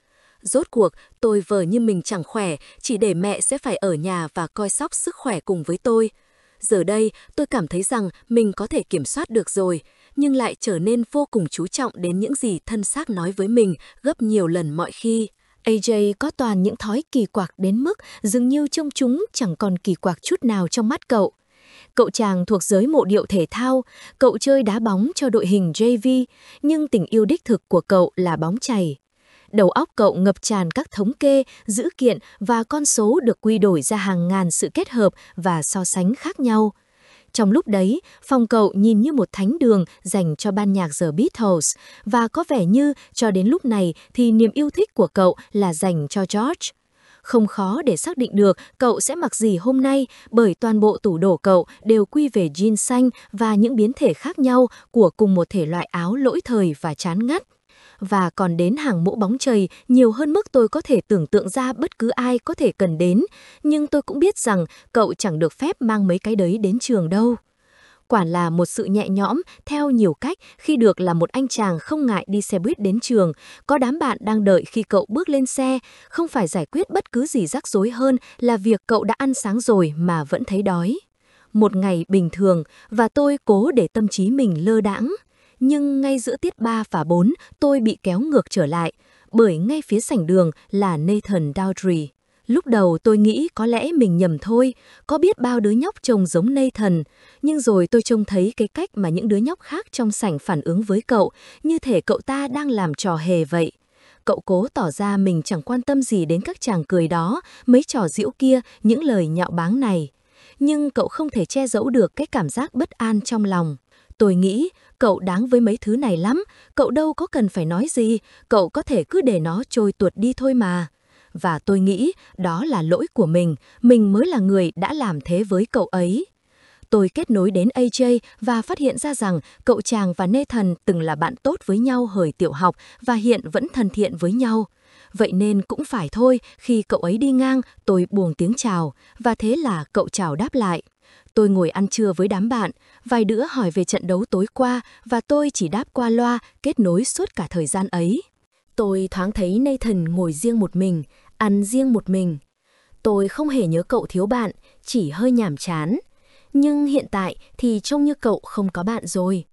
Rốt cuộc, tôi vờ như mình chẳng khỏe, chỉ để mẹ sẽ phải ở nhà và coi sóc sức khỏe cùng với tôi. Giờ đây, tôi cảm thấy rằng mình có thể kiểm soát được rồi, nhưng lại trở nên vô cùng chú trọng đến những gì thân xác nói với mình gấp nhiều lần mọi khi. a jay có toàn những thói kỳ quặc đến mức dường như trông chúng chẳng còn kỳ quặc chút nào trong mắt cậu. Cậu chàng thuộc giới mộ điệu thể thao, cậu chơi đá bóng cho đội hình gi vê, nhưng tình yêu đích thực của cậu là bóng chày. Đầu óc cậu ngập tràn các thống kê, dữ kiện và con số được quy đổi ra hàng ngàn sự kết hợp và so sánh khác nhau. Trong lúc đấy, phòng cậu nhìn như một thánh đường dành cho ban nhạc The Beatles, và có vẻ như cho đến lúc này thì niềm yêu thích của cậu là dành cho George. Không khó để xác định được cậu sẽ mặc gì hôm nay, bởi toàn bộ tủ đồ cậu đều quy về jean xanh và những biến thể khác nhau của cùng một thể loại áo lỗi thời và chán ngắt. Và còn đến hàng mũ bóng chày nhiều hơn mức tôi có thể tưởng tượng ra bất cứ ai có thể cần đến, nhưng tôi cũng biết rằng cậu chẳng được phép mang mấy cái đấy đến trường đâu. Quả là một sự nhẹ nhõm theo nhiều cách khi được là một anh chàng không ngại đi xe buýt đến trường, có đám bạn đang đợi khi cậu bước lên xe, không phải giải quyết bất cứ gì rắc rối hơn là việc cậu đã ăn sáng rồi mà vẫn thấy đói. Một ngày bình thường và tôi cố để tâm trí mình lơ đãng. Nhưng ngay giữa tiết ba và bốn, tôi bị kéo ngược trở lại, bởi ngay phía sảnh đường là Nathan Dowdry. Lúc đầu tôi nghĩ có lẽ mình nhầm thôi, có biết bao đứa nhóc trông giống Nathan, nhưng rồi tôi trông thấy cái cách mà những đứa nhóc khác trong sảnh phản ứng với cậu, như thể cậu ta đang làm trò hề vậy. Cậu cố tỏ ra mình chẳng quan tâm gì đến các chàng cười đó, mấy trò giễu kia, những lời nhạo báng này. Nhưng cậu không thể che giấu được cái cảm giác bất an trong lòng. Tôi nghĩ cậu đáng với mấy thứ này lắm, cậu đâu có cần phải nói gì, cậu có thể cứ để nó trôi tuột đi thôi mà. Và tôi nghĩ đó là lỗi của mình, mình mới là người đã làm thế với cậu ấy. Tôi kết nối đến a jay và phát hiện ra rằng cậu chàng và Nathan từng là bạn tốt với nhau hồi tiểu học và hiện vẫn thân thiện với nhau. Vậy nên cũng phải thôi, khi cậu ấy đi ngang, tôi buông tiếng chào, và thế là cậu chào đáp lại. Tôi ngồi ăn trưa với đám bạn, vài đứa hỏi về trận đấu tối qua và tôi chỉ đáp qua loa, kết nối suốt cả thời gian ấy. Tôi thoáng thấy Nathan ngồi riêng một mình, ăn riêng một mình. Tôi không hề nhớ cậu thiếu bạn, chỉ hơi nhàm chán. Nhưng hiện tại thì trông như cậu không có bạn rồi.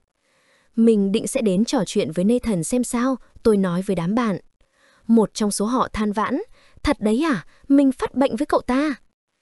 Mình định sẽ đến trò chuyện với Nathan xem sao, tôi nói với đám bạn. Một trong số họ than vãn, thật đấy à, mình phát bệnh với cậu ta.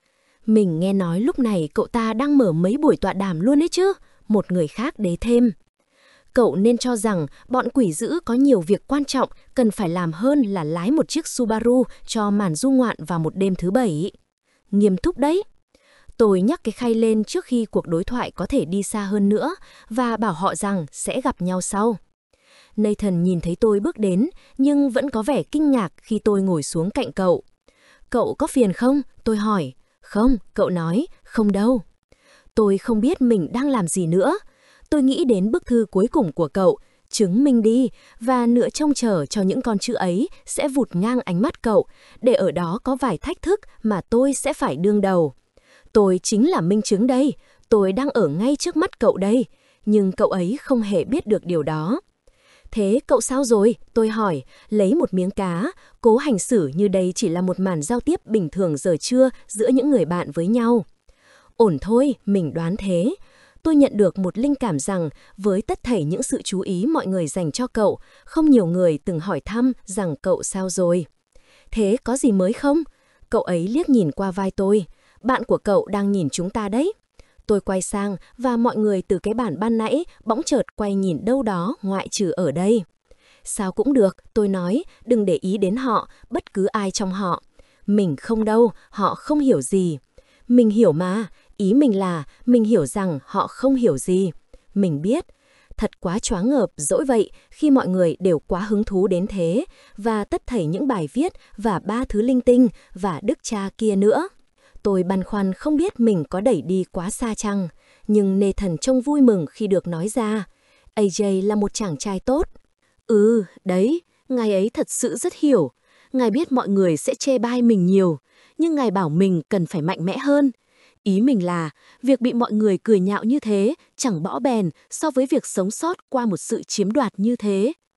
Mình nghe nói lúc này cậu ta đang mở mấy buổi tọa đàm luôn ấy chứ, một người khác đế thêm. Cậu nên cho rằng bọn quỷ dữ có nhiều việc quan trọng cần phải làm hơn là lái một chiếc Subaru cho màn du ngoạn vào một đêm thứ bảy. Nghiêm túc đấy. Tôi nhắc cái khay lên trước khi cuộc đối thoại có thể đi xa hơn nữa và bảo họ rằng sẽ gặp nhau sau. Nathan nhìn thấy tôi bước đến nhưng vẫn có vẻ kinh ngạc khi tôi ngồi xuống cạnh cậu. Cậu có phiền không? Tôi hỏi. Không, cậu nói, không đâu. Tôi không biết mình đang làm gì nữa. Tôi nghĩ đến bức thư cuối cùng của cậu, chứng minh đi, và nửa trông chờ cho những con chữ ấy sẽ vụt ngang ánh mắt cậu, để ở đó có vài thách thức mà tôi sẽ phải đương đầu. Tôi chính là minh chứng đây, tôi đang ở ngay trước mắt cậu đây, nhưng cậu ấy không hề biết được điều đó. Thế cậu sao rồi? Tôi hỏi, lấy một miếng cá, cố hành xử như đây chỉ là một màn giao tiếp bình thường giờ trưa giữa những người bạn với nhau. Ổn thôi, mình đoán thế. Tôi nhận được một linh cảm rằng với tất thảy những sự chú ý mọi người dành cho cậu, không nhiều người từng hỏi thăm rằng cậu sao rồi. Thế có gì mới không? Cậu ấy liếc nhìn qua vai tôi. Bạn của cậu đang nhìn chúng ta đấy. Tôi quay sang và mọi người từ cái bản ban nãy bỗng chợt quay nhìn đâu đó ngoại trừ ở đây. Sao cũng được, tôi nói, đừng để ý đến họ, bất cứ ai trong họ. Mình không đâu, họ không hiểu gì. Mình hiểu mà, ý mình là mình hiểu rằng họ không hiểu gì. Mình biết, thật quá choáng ngợp dỗi vậy khi mọi người đều quá hứng thú đến thế, và tất thảy những bài viết và ba thứ linh tinh và đức cha kia nữa. Tôi băn khoăn không biết mình có đẩy đi quá xa chăng, nhưng Nathan trông vui mừng khi được nói ra. a jay là một chàng trai tốt. Ừ, đấy, ngài ấy thật sự rất hiểu. Ngài biết mọi người sẽ chê bai mình nhiều, nhưng ngài bảo mình cần phải mạnh mẽ hơn. Ý mình là, việc bị mọi người cười nhạo như thế chẳng bõ bèn so với việc sống sót qua một sự chiếm đoạt như thế.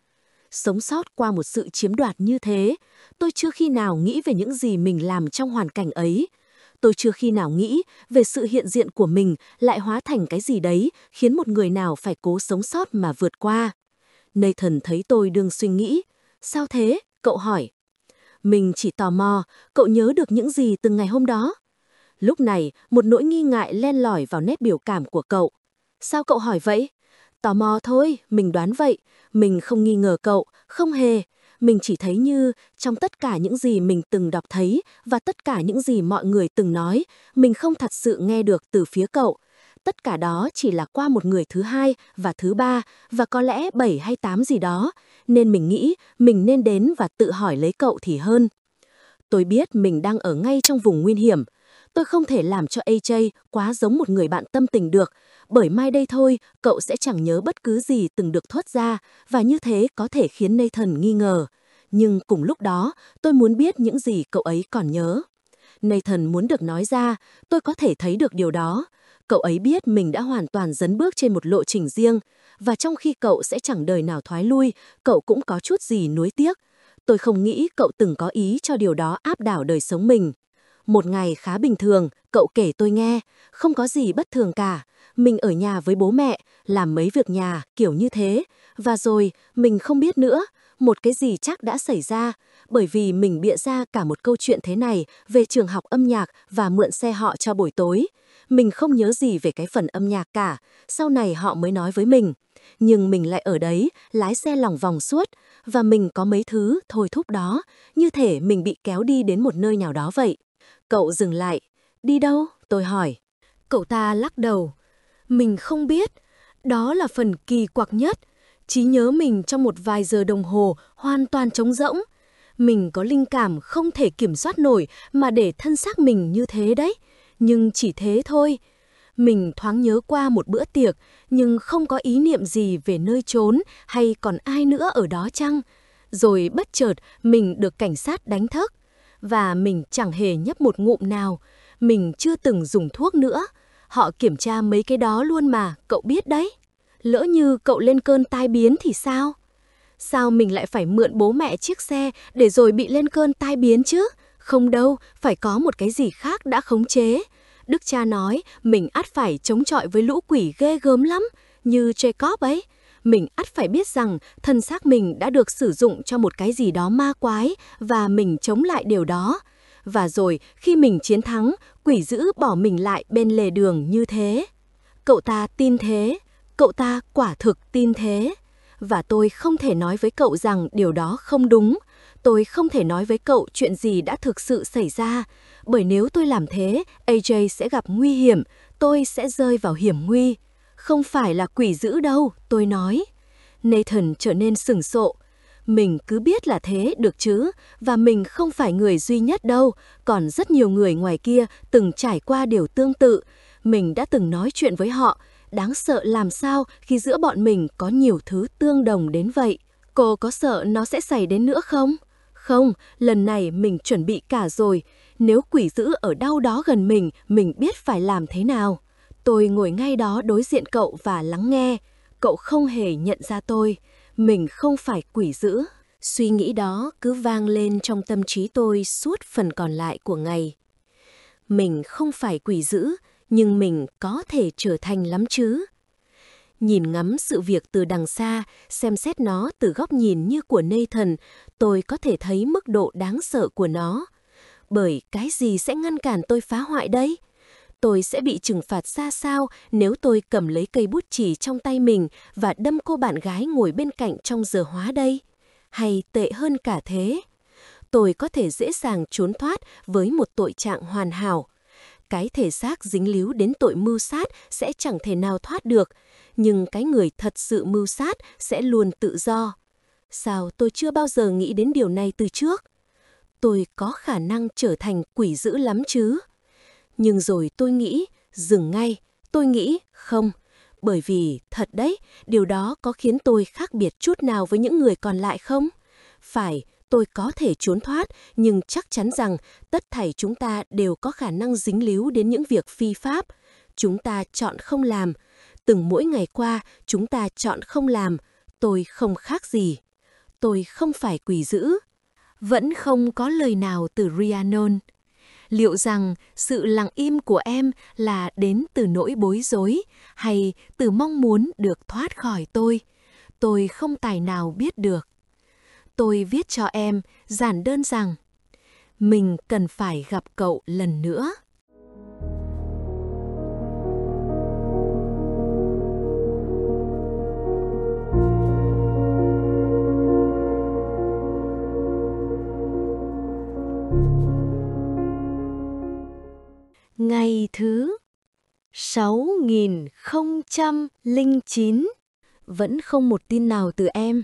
sống sót qua một sự chiếm đoạt như thế. Tôi chưa khi nào nghĩ về những gì mình làm trong hoàn cảnh ấy. Tôi chưa khi nào nghĩ về sự hiện diện của mình lại hóa thành cái gì đấy khiến một người nào phải cố sống sót mà vượt qua. Nathan thấy tôi đương suy nghĩ. Sao thế? Cậu hỏi. Mình chỉ tò mò, cậu nhớ được những gì từ ngày hôm đó? Lúc này, một nỗi nghi ngại len lỏi vào nét biểu cảm của cậu. Sao cậu hỏi vậy? Tò mò thôi, mình đoán vậy. Mình không nghi ngờ cậu, không hề. Mình chỉ thấy như, trong tất cả những gì mình từng đọc thấy và tất cả những gì mọi người từng nói, mình không thật sự nghe được từ phía cậu. Tất cả đó chỉ là qua một người thứ hai và thứ ba và có lẽ bảy hay tám gì đó, nên mình nghĩ mình nên đến và tự hỏi lấy cậu thì hơn. Tôi biết mình đang ở ngay trong vùng nguy hiểm. Tôi không thể làm cho a jay quá giống một người bạn tâm tình được, bởi mai đây thôi cậu sẽ chẳng nhớ bất cứ gì từng được thốt ra và như thế có thể khiến Nathan nghi ngờ. Nhưng cùng lúc đó, tôi muốn biết những gì cậu ấy còn nhớ. Nathan muốn được nói ra, tôi có thể thấy được điều đó. Cậu ấy biết mình đã hoàn toàn dấn bước trên một lộ trình riêng, và trong khi cậu sẽ chẳng đời nào thoái lui, cậu cũng có chút gì nuối tiếc. Tôi không nghĩ cậu từng có ý cho điều đó áp đảo đời sống mình. Một ngày khá bình thường, cậu kể tôi nghe, không có gì bất thường cả. Mình ở nhà với bố mẹ, làm mấy việc nhà, kiểu như thế. Và rồi, mình không biết nữa, một cái gì chắc đã xảy ra, bởi vì mình bịa ra cả một câu chuyện thế này về trường học âm nhạc và mượn xe họ cho buổi tối. Mình không nhớ gì về cái phần âm nhạc cả, sau này họ mới nói với mình. Nhưng mình lại ở đấy, lái xe lòng vòng suốt, và mình có mấy thứ thôi thúc đó, như thể mình bị kéo đi đến một nơi nào đó vậy. Cậu dừng lại. Đi đâu? Tôi hỏi. Cậu ta lắc đầu. Mình không biết. Đó là phần kỳ quặc nhất. Trí nhớ mình trong một vài giờ đồng hồ hoàn toàn trống rỗng. Mình có linh cảm không thể kiểm soát nổi mà để thân xác mình như thế đấy. Nhưng chỉ thế thôi. Mình thoáng nhớ qua một bữa tiệc, nhưng không có ý niệm gì về nơi trốn hay còn ai nữa ở đó chăng. Rồi bất chợt mình được cảnh sát đánh thức. Và mình chẳng hề nhấp một ngụm nào. Mình chưa từng dùng thuốc nữa. Họ kiểm tra mấy cái đó luôn mà, cậu biết đấy. Lỡ như cậu lên cơn tai biến thì sao? Sao mình lại phải mượn bố mẹ chiếc xe để rồi bị lên cơn tai biến chứ? Không đâu, phải có một cái gì khác đã khống chế. Đức cha nói mình ắt phải chống chọi với lũ quỷ ghê gớm lắm, như Jacob ấy. Mình ắt phải biết rằng thân xác mình đã được sử dụng cho một cái gì đó ma quái và mình chống lại điều đó. Và rồi khi mình chiến thắng, quỷ dữ bỏ mình lại bên lề đường như thế. Cậu ta tin thế, cậu ta quả thực tin thế. Và tôi không thể nói với cậu rằng điều đó không đúng. Tôi không thể nói với cậu chuyện gì đã thực sự xảy ra. Bởi nếu tôi làm thế, a jay sẽ gặp nguy hiểm, tôi sẽ rơi vào hiểm nguy. Không phải là quỷ dữ đâu, tôi nói. Nathan trở nên sửng sộ. Mình cứ biết là thế được chứ, và mình không phải người duy nhất đâu, còn rất nhiều người ngoài kia từng trải qua điều tương tự. Mình đã từng nói chuyện với họ, đáng sợ làm sao khi giữa bọn mình có nhiều thứ tương đồng đến vậy. Cô có sợ nó sẽ xảy đến nữa không? Không, lần này mình chuẩn bị cả rồi. Nếu quỷ dữ ở đâu đó gần mình, mình biết phải làm thế nào. Tôi ngồi ngay đó đối diện cậu và lắng nghe. Cậu không hề nhận ra tôi. Mình không phải quỷ dữ. Suy nghĩ đó cứ vang lên trong tâm trí tôi suốt phần còn lại của ngày. Mình không phải quỷ dữ, nhưng mình có thể trở thành lắm chứ. Nhìn ngắm sự việc từ đằng xa, xem xét nó từ góc nhìn như của Nathan, tôi có thể thấy mức độ đáng sợ của nó. Bởi cái gì sẽ ngăn cản tôi phá hoại đây? Tôi sẽ bị trừng phạt ra sao nếu tôi cầm lấy cây bút chì trong tay mình và đâm cô bạn gái ngồi bên cạnh trong giờ hóa đây? Hay tệ hơn cả thế? Tôi có thể dễ dàng trốn thoát với một tội trạng hoàn hảo. Cái thể xác dính líu đến tội mưu sát sẽ chẳng thể nào thoát được, nhưng cái người thật sự mưu sát sẽ luôn tự do. Sao tôi chưa bao giờ nghĩ đến điều này từ trước? Tôi có khả năng trở thành quỷ dữ lắm chứ? Nhưng rồi tôi nghĩ, dừng ngay, tôi nghĩ không. Bởi vì, thật đấy, điều đó có khiến tôi khác biệt chút nào với những người còn lại không? Phải, tôi có thể trốn thoát, nhưng chắc chắn rằng tất thảy chúng ta đều có khả năng dính líu đến những việc phi pháp. Chúng ta chọn không làm. Từng mỗi ngày qua, chúng ta chọn không làm. Tôi không khác gì. tôi không phải quỷ dữ. Vẫn không có lời nào từ Rhiannon. Liệu rằng sự lặng im của em là đến từ nỗi bối rối hay từ mong muốn được thoát khỏi tôi? Tôi không tài nào biết được. Tôi viết cho em giản đơn rằng mình cần phải gặp cậu lần nữa. Ngày thứ sáu nghìn không trăm lẻ chín. Vẫn không một tin nào từ em.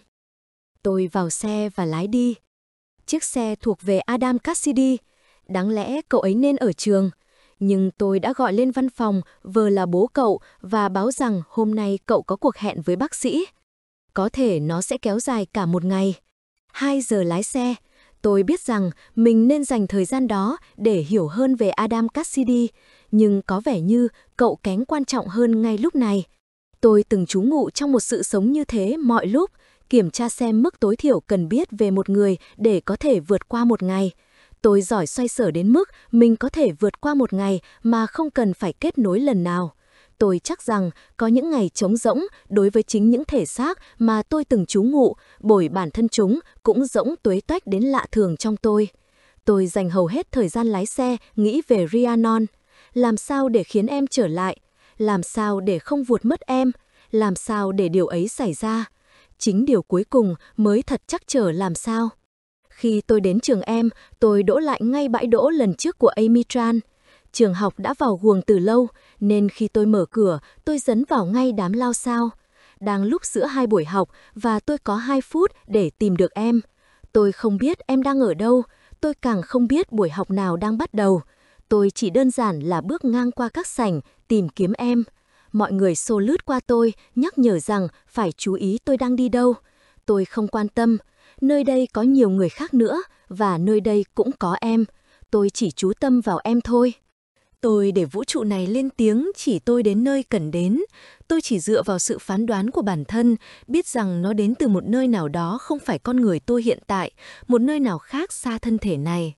Tôi vào xe và lái đi. Chiếc xe thuộc về Adam Cassidy. Đáng lẽ cậu ấy nên ở trường. Nhưng tôi đã gọi lên văn phòng vờ là bố cậu và báo rằng hôm nay cậu có cuộc hẹn với bác sĩ. Có thể nó sẽ kéo dài cả một ngày. Hai giờ lái xe. Tôi biết rằng mình nên dành thời gian đó để hiểu hơn về Adam Cassidy, nhưng có vẻ như cậu kém quan trọng hơn ngay lúc này. Tôi từng trú ngụ trong một sự sống như thế mọi lúc, kiểm tra xem mức tối thiểu cần biết về một người để có thể vượt qua một ngày. Tôi giỏi xoay sở đến mức mình có thể vượt qua một ngày mà không cần phải kết nối lần nào. Tôi chắc rằng có những ngày trống rỗng đối với chính những thể xác mà tôi từng trú ngụ, bởi bản thân chúng cũng rỗng tuế toách đến lạ thường trong tôi. Tôi dành hầu hết thời gian lái xe nghĩ về Rhiannon. Làm sao để khiến em trở lại? Làm sao để không vụt mất em? Làm sao để điều ấy xảy ra? Chính điều cuối cùng mới thật chắc trở làm sao. Khi tôi đến trường em, tôi đỗ lại ngay bãi đỗ lần trước của Amy Tran. Trường học đã vào guồng từ lâu, nên khi tôi mở cửa, tôi dấn vào ngay đám lao sao. Đang lúc giữa hai buổi học và tôi có hai phút để tìm được em. Tôi không biết em đang ở đâu, tôi càng không biết buổi học nào đang bắt đầu. Tôi chỉ đơn giản là bước ngang qua các sảnh, tìm kiếm em. Mọi người xô lướt qua tôi, nhắc nhở rằng phải chú ý tôi đang đi đâu. Tôi không quan tâm. Nơi đây có nhiều người khác nữa, và nơi đây cũng có em. Tôi chỉ chú tâm vào em thôi. Tôi để vũ trụ này lên tiếng chỉ tôi đến nơi cần đến. Tôi chỉ dựa vào sự phán đoán của bản thân, biết rằng nó đến từ một nơi nào đó không phải con người tôi hiện tại, một nơi nào khác xa thân thể này.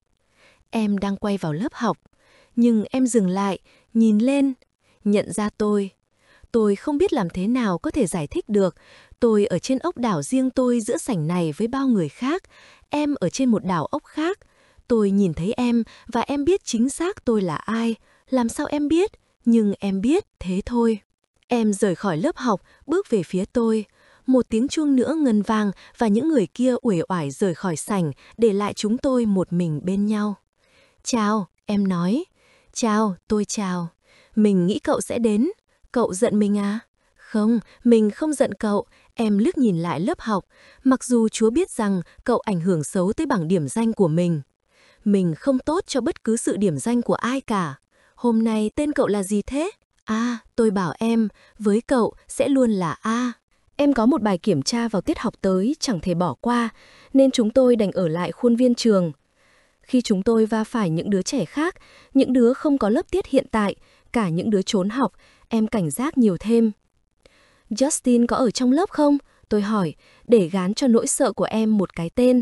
Em đang quay vào lớp học, nhưng em dừng lại, nhìn lên, nhận ra tôi. Tôi không biết làm thế nào có thể giải thích được. Tôi ở trên ốc đảo riêng tôi giữa sảnh này với bao người khác, em ở trên một đảo ốc khác. Tôi nhìn thấy em và em biết chính xác tôi là ai. Làm sao em biết? Nhưng em biết, thế thôi. Em rời khỏi lớp học, bước về phía tôi. Một tiếng chuông nữa ngân vang và những người kia uể oải rời khỏi sảnh, để lại chúng tôi một mình bên nhau. Chào, em nói. Chào, tôi chào. Mình nghĩ cậu sẽ đến. Cậu giận mình à? Không, mình không giận cậu. Em liếc nhìn lại lớp học, mặc dù Chúa biết rằng cậu ảnh hưởng xấu tới bảng điểm danh của mình. Mình không tốt cho bất cứ sự điểm danh của ai cả. Hôm nay tên cậu là gì thế? À, tôi bảo em, với cậu sẽ luôn là A. Em có một bài kiểm tra vào tiết học tới chẳng thể bỏ qua, nên chúng tôi đành ở lại khuôn viên trường. Khi chúng tôi va phải những đứa trẻ khác, những đứa không có lớp tiết hiện tại, cả những đứa trốn học, em cảnh giác nhiều thêm. Justin có ở trong lớp không? Tôi hỏi, để gán cho nỗi sợ của em một cái tên.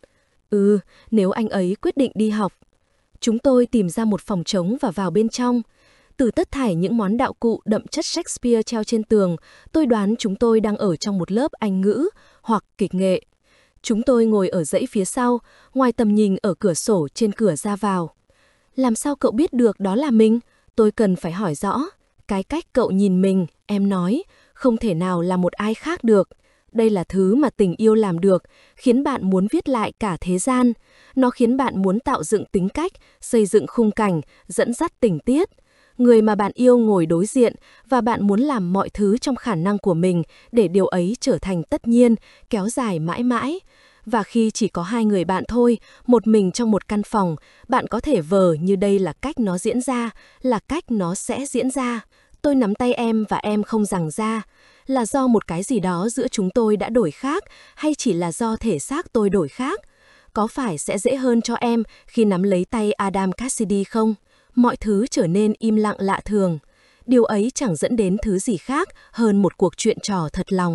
Ừ, nếu anh ấy quyết định đi học. Chúng tôi tìm ra một phòng trống và vào bên trong. Từ tất thảy những món đạo cụ đậm chất Shakespeare treo trên tường, tôi đoán chúng tôi đang ở trong một lớp Anh ngữ hoặc kịch nghệ. Chúng tôi ngồi ở dãy phía sau, ngoài tầm nhìn ở cửa sổ trên cửa ra vào. Làm sao cậu biết được đó là mình? Tôi cần phải hỏi rõ. Cái cách cậu nhìn mình, em nói, không thể nào là một ai khác được. Đây là thứ mà tình yêu làm được, khiến bạn muốn viết lại cả thế gian. Nó khiến bạn muốn tạo dựng tính cách, xây dựng khung cảnh, dẫn dắt tình tiết. Người mà bạn yêu ngồi đối diện và bạn muốn làm mọi thứ trong khả năng của mình để điều ấy trở thành tất nhiên, kéo dài mãi mãi. Và khi chỉ có hai người bạn thôi, một mình trong một căn phòng, bạn có thể vờ như đây là cách nó diễn ra, là cách nó sẽ diễn ra. Tôi nắm tay em và em không giằng ra. Là do một cái gì đó giữa chúng tôi đã đổi khác hay chỉ là do thể xác tôi đổi khác? Có phải sẽ dễ hơn cho em khi nắm lấy tay Adam Cassidy không? Mọi thứ trở nên im lặng lạ thường. Điều ấy chẳng dẫn đến thứ gì khác hơn một cuộc chuyện trò thật lòng.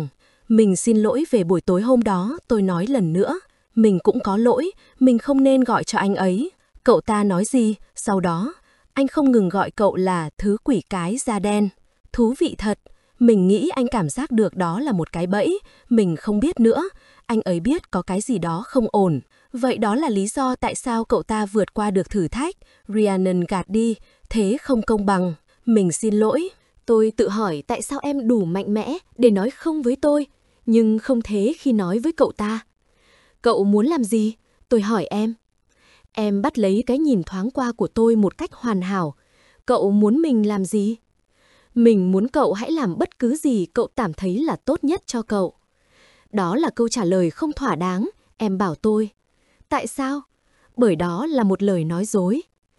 Mình xin lỗi về buổi tối hôm đó, tôi nói lần nữa. Mình cũng có lỗi, mình không nên gọi cho anh ấy. Cậu ta nói gì? Sau đó, anh không ngừng gọi cậu là thứ quỷ cái da đen. Thú vị thật. Mình nghĩ anh cảm giác được đó là một cái bẫy. Mình không biết nữa. Anh ấy biết có cái gì đó không ổn. Vậy đó là lý do tại sao cậu ta vượt qua được thử thách. Rhiannon gạt đi. Thế không công bằng. Mình xin lỗi. Tôi tự hỏi tại sao em đủ mạnh mẽ để nói không với tôi, nhưng không thế khi nói với cậu ta. Cậu muốn làm gì? Tôi hỏi em. Em bắt lấy cái nhìn thoáng qua của tôi một cách hoàn hảo. Cậu muốn mình làm gì? Mình muốn cậu hãy làm bất cứ gì cậu cảm thấy là tốt nhất cho cậu. Đó là câu trả lời không thỏa đáng, em bảo tôi. Tại sao? Bởi đó là một lời nói dối.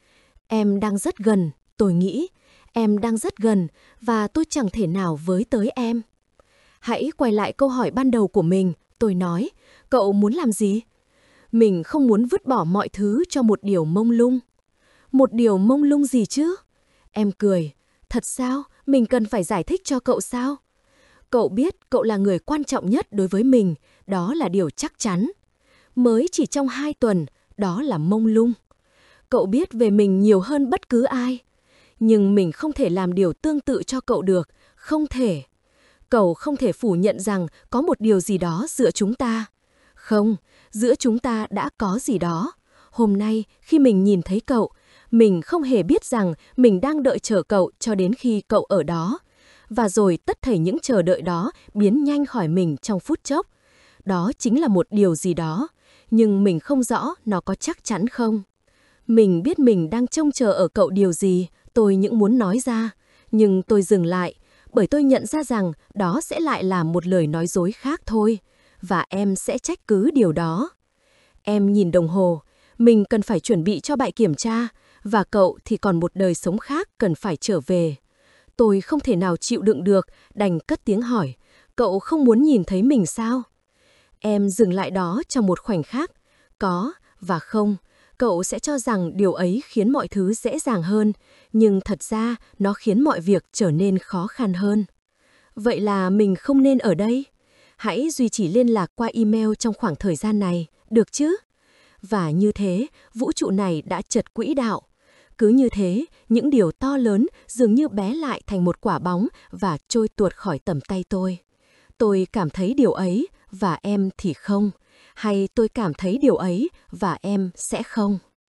Em đang rất gần, tôi nghĩ. Em đang rất gần và tôi chẳng thể nào với tới em. Hãy quay lại câu hỏi ban đầu của mình, tôi nói. Cậu muốn làm gì? Mình không muốn vứt bỏ mọi thứ cho một điều mông lung. Một điều mông lung gì chứ? Em cười. Thật sao? Mình cần phải giải thích cho cậu sao? Cậu biết cậu là người quan trọng nhất đối với mình, đó là điều chắc chắn. Mới chỉ trong hai tuần, đó là mông lung. Cậu biết về mình nhiều hơn bất cứ ai. Nhưng mình không thể làm điều tương tự cho cậu được, không thể. Cậu không thể phủ nhận rằng có một điều gì đó giữa chúng ta. Không, giữa chúng ta đã có gì đó. Hôm nay, khi mình nhìn thấy cậu, mình không hề biết rằng mình đang đợi chờ cậu cho đến khi cậu ở đó. Và rồi tất thảy những chờ đợi đó biến nhanh khỏi mình trong phút chốc. Đó chính là một điều gì đó, nhưng mình không rõ nó có chắc chắn không. Mình biết mình đang trông chờ ở cậu điều gì, tôi những muốn nói ra, nhưng tôi dừng lại, bởi tôi nhận ra rằng đó sẽ lại là một lời nói dối khác thôi, và em sẽ trách cứ điều đó. Em nhìn đồng hồ, mình cần phải chuẩn bị cho bài kiểm tra, và cậu thì còn một đời sống khác cần phải trở về. Tôi không thể nào chịu đựng được, đành cất tiếng hỏi, cậu không muốn nhìn thấy mình sao? Em dừng lại đó trong một khoảnh khắc, có và không. Cậu sẽ cho rằng điều ấy khiến mọi thứ dễ dàng hơn, nhưng thật ra nó khiến mọi việc trở nên khó khăn hơn. Vậy là mình không nên ở đây? Hãy duy trì liên lạc qua email trong khoảng thời gian này, được chứ? Và như thế, vũ trụ này đã chật quỹ đạo. Cứ như thế, những điều to lớn dường như bé lại thành một quả bóng và trôi tuột khỏi tầm tay tôi. Tôi cảm thấy điều ấy, và em thì không. Hay tôi cảm thấy điều ấy, và em sẽ không.